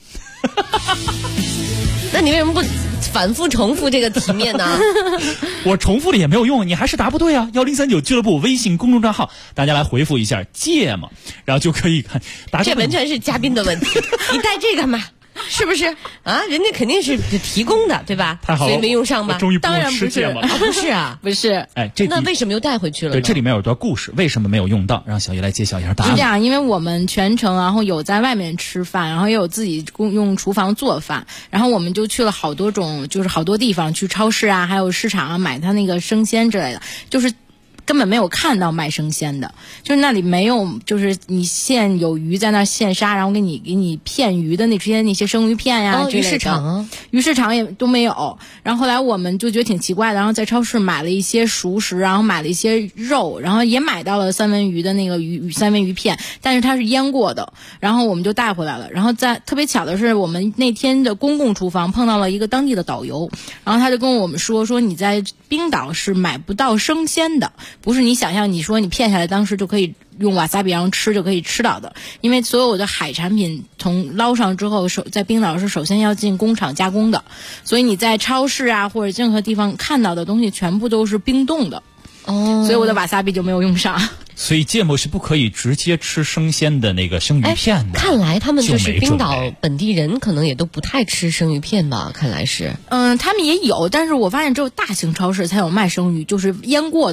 那你为什么不反复重复这个题面呢？ 我重复了也没有用，你还是答不对啊！1039俱乐部微信公众账号，大家来回复一下芥末，然后就可以看。 这完全是嘉宾的问题，你带这干嘛？是不是啊？人家肯定是提供的，对吧？ 太好了， 所以没用上吧？ 终于当然不是了， 不是啊， 不是。 哎， 那为什么又带回去了呢？ 对，这里面有段故事，为什么没有用到？让小叶来揭晓一下答案。 是这样，因为我们全程，然后有在外面吃饭，然后也有自己用厨房做饭，然后我们就去了好多种，就是好多地方，去超市啊，还有市场啊，买它那个生鲜之类的，就是根本没有看到卖生鲜的，就是那里没有，就是你现有鱼在那现杀，然后给你片鱼的那些生鱼片呀， 鱼市场啊， 鱼市场也都没有。然后后来我们就觉得挺奇怪的，然后在超市买了一些熟食，然后买了一些肉，然后也买到了三文鱼的那个三文鱼片，但是它是腌过的，然后我们就带回来了。然后特别巧的是，我们那天的公共厨房碰到了一个当地的导游，然后他就跟我们说你在冰岛是买不到生鲜的。不是你想象，你说你片下来当时就可以用瓦萨比然后吃就可以吃到的，因为所有的海产品从捞上之后，在冰岛是首先要进工厂加工的，所以你在超市啊或者任何地方看到的东西全部都是冰冻的。 哦， 所以我的瓦萨比就没有用上。 所以芥末是不可以直接吃生鲜的那个生鱼片的。 看来他们就是冰岛本地人，可能也都不太吃生鱼片吧？看来是。 他们也有，但是我发现只有大型超市才有卖生鱼，就是腌过的。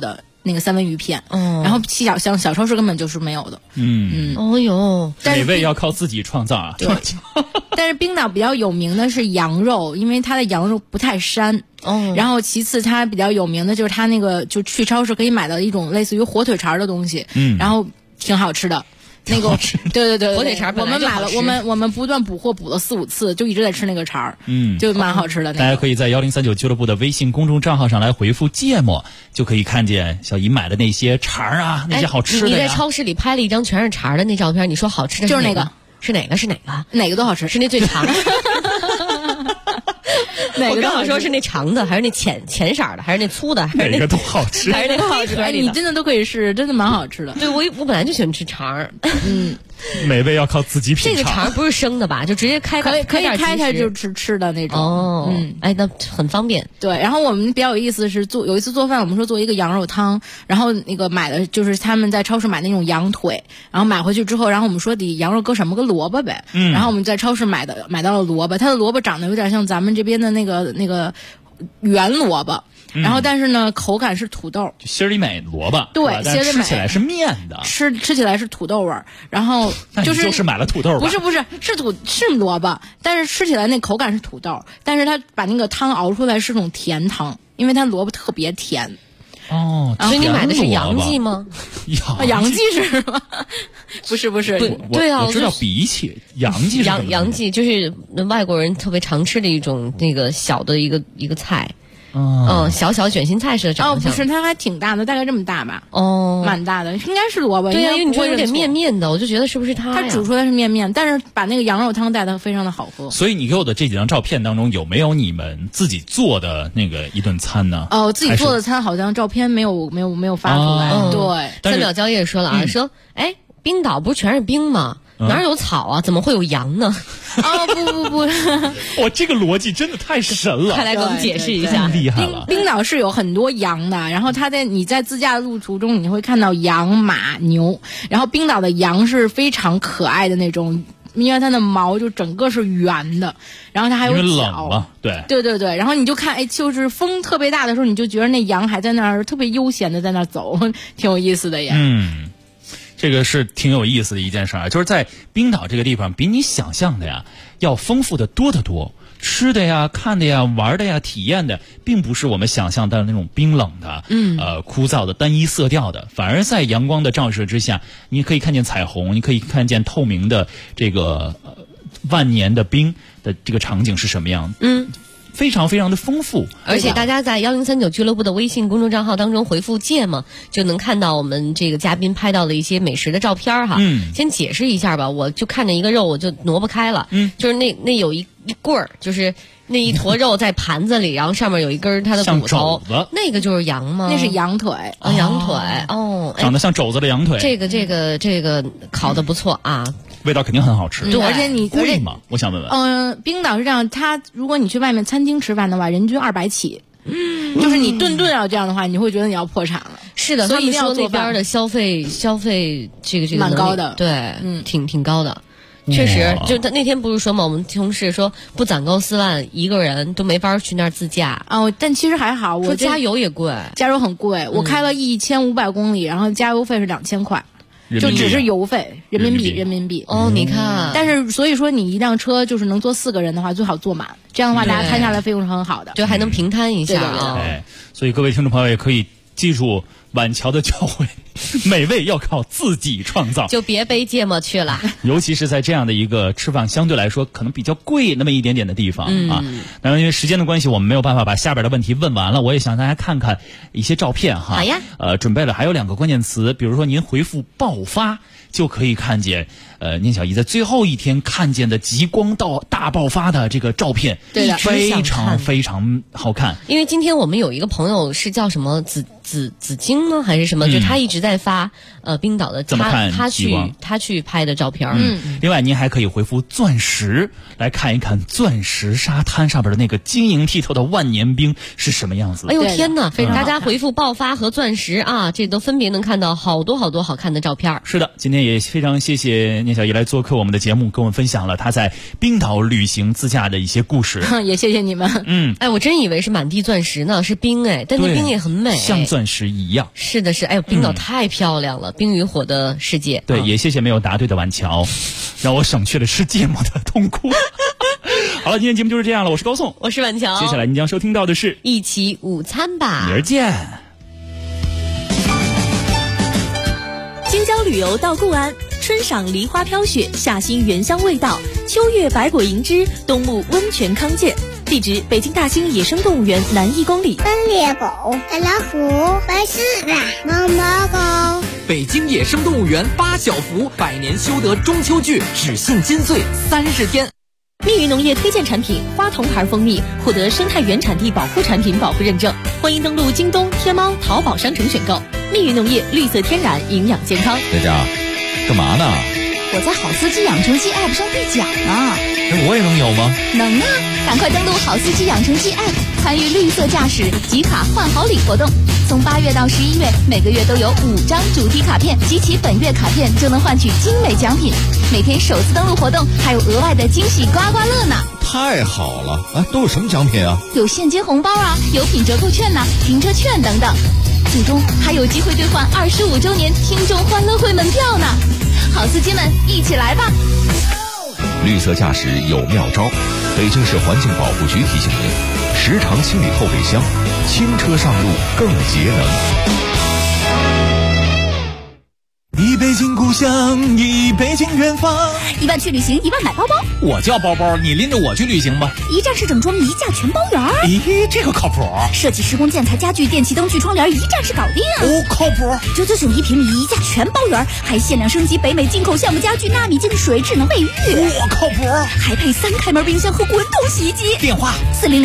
那个三文鱼片，然后像小超市根本就是没有的。 哦哟， 美味要靠自己创造啊。 对，但是冰岛比较有名的是羊肉，因为它的羊肉不太膻。然后其次它比较有名的就是它那个就去超市可以买到一种类似于火腿肠的东西，然后挺好吃的。那个对， 火腿肠我们买了，我们不断补货补了4-5次，就一直在吃那个肠，就蛮好吃的。 大家可以在1039俱乐部的微信公众账号上来回复芥末，就可以看见小姨买的那些肠啊，那些好吃的呀。 你在超市里拍了一张全是肠的那照片，你说好吃的就是那个， 是哪个？ 哪个都好吃， 是那最长的。 我刚想说是那长的，还是那浅色的，还是那粗的， 哪个都好吃， 还是那个好吃。 你真的都可以试，真的蛮好吃的。 对，我本来就喜欢吃肠。 美味要靠自己品尝。 这个肠不是生的吧？就直接可以开就吃的那种。 那很方便。 对，然后我们比较有意思是有一次做饭，我们说做一个羊肉汤，然后那个买的就是他们在超市买那种羊腿，然后买回去之后，然后我们说得羊肉搁什么？搁萝卜呗。然后我们在超市买到了萝卜，它的萝卜长得有点像咱们这边的那个圆萝卜。然后但是呢口感是土豆， 就心里美萝卜， 对， 但吃起来是面的， 吃起来是土豆味儿。然后就是买了土豆吧？ 不是是萝卜，但是吃起来那口感是土豆，但是它把那个汤熬出来是种甜汤，因为它萝卜特别甜。 所以你买的是洋蓟吗？ 洋蓟是吗？不是。 对啊， 我知道荸荠，洋蓟是什么？ 洋蓟就是外国人特别常吃的一种那个小的一个菜。小卷心菜似的长相。 不是，它还挺大的，大概这么大吧。蛮大的，应该是萝卜。 对呀，因为你说有点面的，我就觉得是不是它煮出来是面，但是把那个羊肉汤带的非常的好喝。 所以你给我的这几张照片当中，有没有你们自己做的那个一顿餐呢？ 自己做的餐好像照片没有发出来。对 ，3秒交也说了说冰岛不是全是冰吗？哪有草啊？怎么会有羊呢？ 不， 哇，这个逻辑真的太神了！ 快来给我们解释一下， 厉害了。 冰岛是有很多羊的，然后你在自驾的路途中，你会看到羊、马、牛，然后冰岛的羊是非常可爱的那种。因为它的毛就整个是圆的，然后它还有角。 因为冷了， 对，然后你就看，就是风特别大的时候，你就觉得那羊还在那儿特别悠闲的在那儿走，挺有意思的耶。 这个是挺有意思的一件事儿，就是在冰岛这个地方，比你想象的呀要丰富的多得多。吃的呀、看的呀、玩的呀、体验的，并不是我们想象的那种冰冷的、枯燥的、单一色调的，反而在阳光的照射之下，你可以看见彩虹，你可以看见透明的这个万年的冰的这个场景是什么样的。非常非常的丰富， 而且大家在1039俱乐部的微信公众账号当中回复芥末，就能看到我们这个嘉宾拍到的一些美食的照片哈。先解释一下吧，我就看着一个肉我就挪不开了，就是那有一棍儿，就是那一坨肉在盘子里，然后上面有一根它的骨头，那个就是羊吗？ 那是羊腿， 羊腿长得像肘子的羊腿。 这个烤得不错啊。 味道肯定很好吃， 对，而且贵吗？我想问问。 冰岛是这样，如果你去外面餐厅吃饭的话，人均200起，就是你顿要这样的话，你会觉得你要破产了。 是的， 所以一定要那边的消费这个蛮高的， 对，挺高的。确实，就他那天不是说嘛，我们同事说不攒够4万，一个人都没法去那儿自驾。 但其实还好， 说加油也贵， 加油很贵。我开了1500公里，然后加油费是2000块。就只是油费，人民币。 你看， 但是所以说你一辆车就是能坐4个人的话，最好坐满，这样的话大家摊下来费用是很好的， 就还能平摊一下啊。 所以各位听众朋友也可以记住晚桥的教诲，美味要靠自己创造， 就别背芥末去了。 尤其是在这样的一个吃饭相对来说可能比较贵那么一点点的地方啊。当然因为时间的关系，我们没有办法把下边的问题问完了，我也想大家看看一些照片哈。 好呀。 准备了还有2个关键词，比如说您回复爆发，就可以看见聂小姨在最后一天看见的极光大爆发的这个照片， 对的， 非常非常好看。 因为今天我们有一个朋友是叫什么紫荆呢还是什么，就他一直在发冰岛的他去拍的照片。 另外您还可以回复钻石来看一看钻石沙滩上边的那个晶莹剔透的万年冰是什么样子。 哎呦天哪，大家回复爆发和钻石啊，这都分别能看到好多好多好看的照片。 是的，今天也非常谢谢聂小姨来做客我们的节目，跟我们分享了她在冰岛旅行自驾的一些故事。 也谢谢你们。 我真以为是满地钻石呢，是冰但那冰也很美， 像钻石一样。 票。 是的是，哎呦，冰岛太漂亮了，冰与火的世界。 对，也谢谢没有答对的晚桥，让我省去了吃芥末的痛苦。好了，今天节目就是这样了，我是高颂， 我是晚桥。 接下来您将收听到的是一起午餐吧， 明儿见。 京郊旅游到固安，春赏梨花飘雪，夏欣原香味道，秋月百果盈枝，冬沐温泉康健。地址：北京大兴野生动物园南1公里。 斑鬣狗、白老虎、白狮子、毛毛狗。 北京野生动物园8小福百年修得中秋剧只限金穗30天。 蜜鱼农业推荐产品花童牌蜂蜜获得生态原产地保护产品保护认证，欢迎登录京东、天猫、淘宝商城选购。蜜鱼农业绿色天然，营养健康。 在这儿干嘛呢？ 我在好司机养成记 App 上兑奖呢。 那我也能有吗？ 能啊！赶快登录好司机养成记 App， 参与绿色驾驶集卡换好礼活动。从8月到11月，每个月都有5张主题卡片，集齐本月卡片就能换取精美奖品。每天首次登录活动还有额外的惊喜刮刮乐呢！ 太好了啊！都有什么奖品啊？ 有现金红包啊，有品折扣券呐、停车券等等。最终还有机会兑换25周年听众欢乐会门票呢！好司机们，一起来吧！ 绿色驾驶有妙招，北京市环境保护局提醒您：时常清理后备箱，轻车上路更节能。 一北京故乡，一北京远方。 1万去旅行，1万买包包。 我叫包包，你拎着我去旅行吧。 一站式整装，一价全包圆。 咦，这个靠谱。 设计施工建材家具电器灯具窗帘一站式搞定。 哦，靠谱。 999一平米，一价全包圆，还限量升级北美进口橡木家具纳米净水智能卫浴。 哇，靠谱。 还配3开门冰箱和滚筒洗衣机。 电话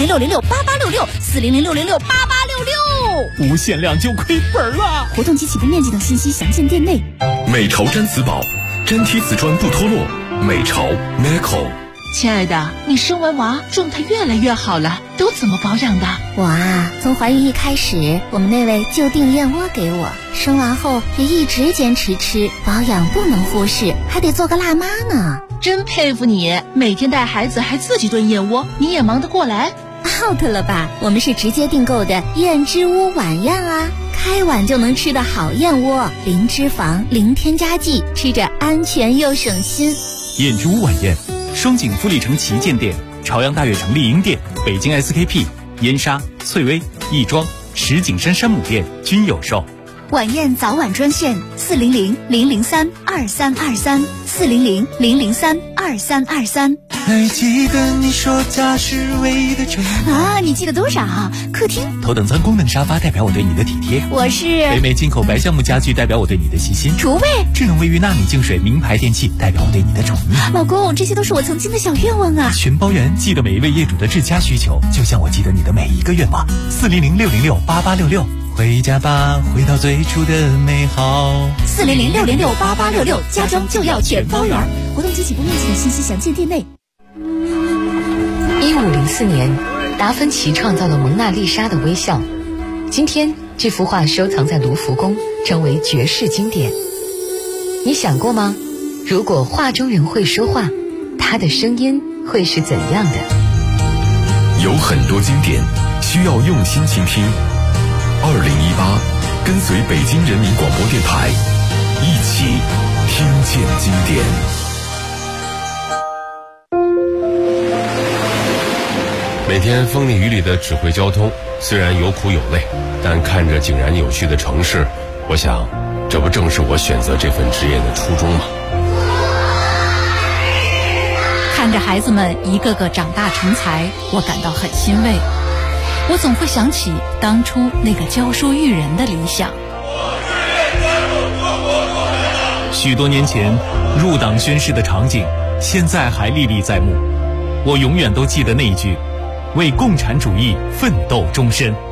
400-606-8866，400-606-8866。 无限量就亏本了。 活动及起步面积等信息详见店内。 美潮毡瓷宝，真贴瓷砖不脱落。美潮 Meco。 亲爱的，你生完娃状态越来越好了，都怎么保养的？ 我啊，从怀孕一开始，我们那位就订燕窝给我，生完后也一直坚持吃，保养不能忽视，还得做个辣妈呢。 真佩服你，每天带孩子还自己炖燕窝，你也忙得过来 ？out 了吧？我们是直接订购的燕之屋晚宴啊，开碗就能吃的好燕窝，零脂肪，零添加剂，吃着安全又省心。 燕之屋晚宴，双井富力城旗舰店、朝阳大悦城丽婴店、北京 SKP、燕莎、翠微、亦庄、石景山山姆店均有售。 晚宴早晚专线400-003-2323，400-003-2323。 还记得你说家是唯一的城啊？你记得多少？客厅头等舱功能沙发代表我对你的体贴。 我是北美进口白橡木家具代表我对你的细心。 厨卫智能卫浴纳米净水名牌电器代表我对你的宠溺。 老公，这些都是我曾经的小愿望啊！ 全包圆，记得每一位业主的至佳需求，就像我记得你的每一个愿望。400-606-8866。回家吧，回到最初的美好。 400-606-8866，家装就要全包圆。活动及起步面积的信息详见店内。 1504年，达芬奇创造了蒙娜丽莎的微笑。今天，这幅画收藏在卢浮宫，成为绝世经典。你想过吗？如果画中人会说话，他的声音会是怎样的？ 有很多经典需要用心倾听。2018，跟随北京人民广播电台，一起听见经典。 每天风里雨里的指挥交通，虽然有苦有累，但看着井然有序的城市，我想，这不正是我选择这份职业的初衷吗？ 看着孩子们一个个长大成才，我感到很欣慰。我总会想起当初那个教书育人的理想。 许多年前入党宣誓的场景，现在还历历在目。我永远都记得那一句：为共产主义奋斗终身。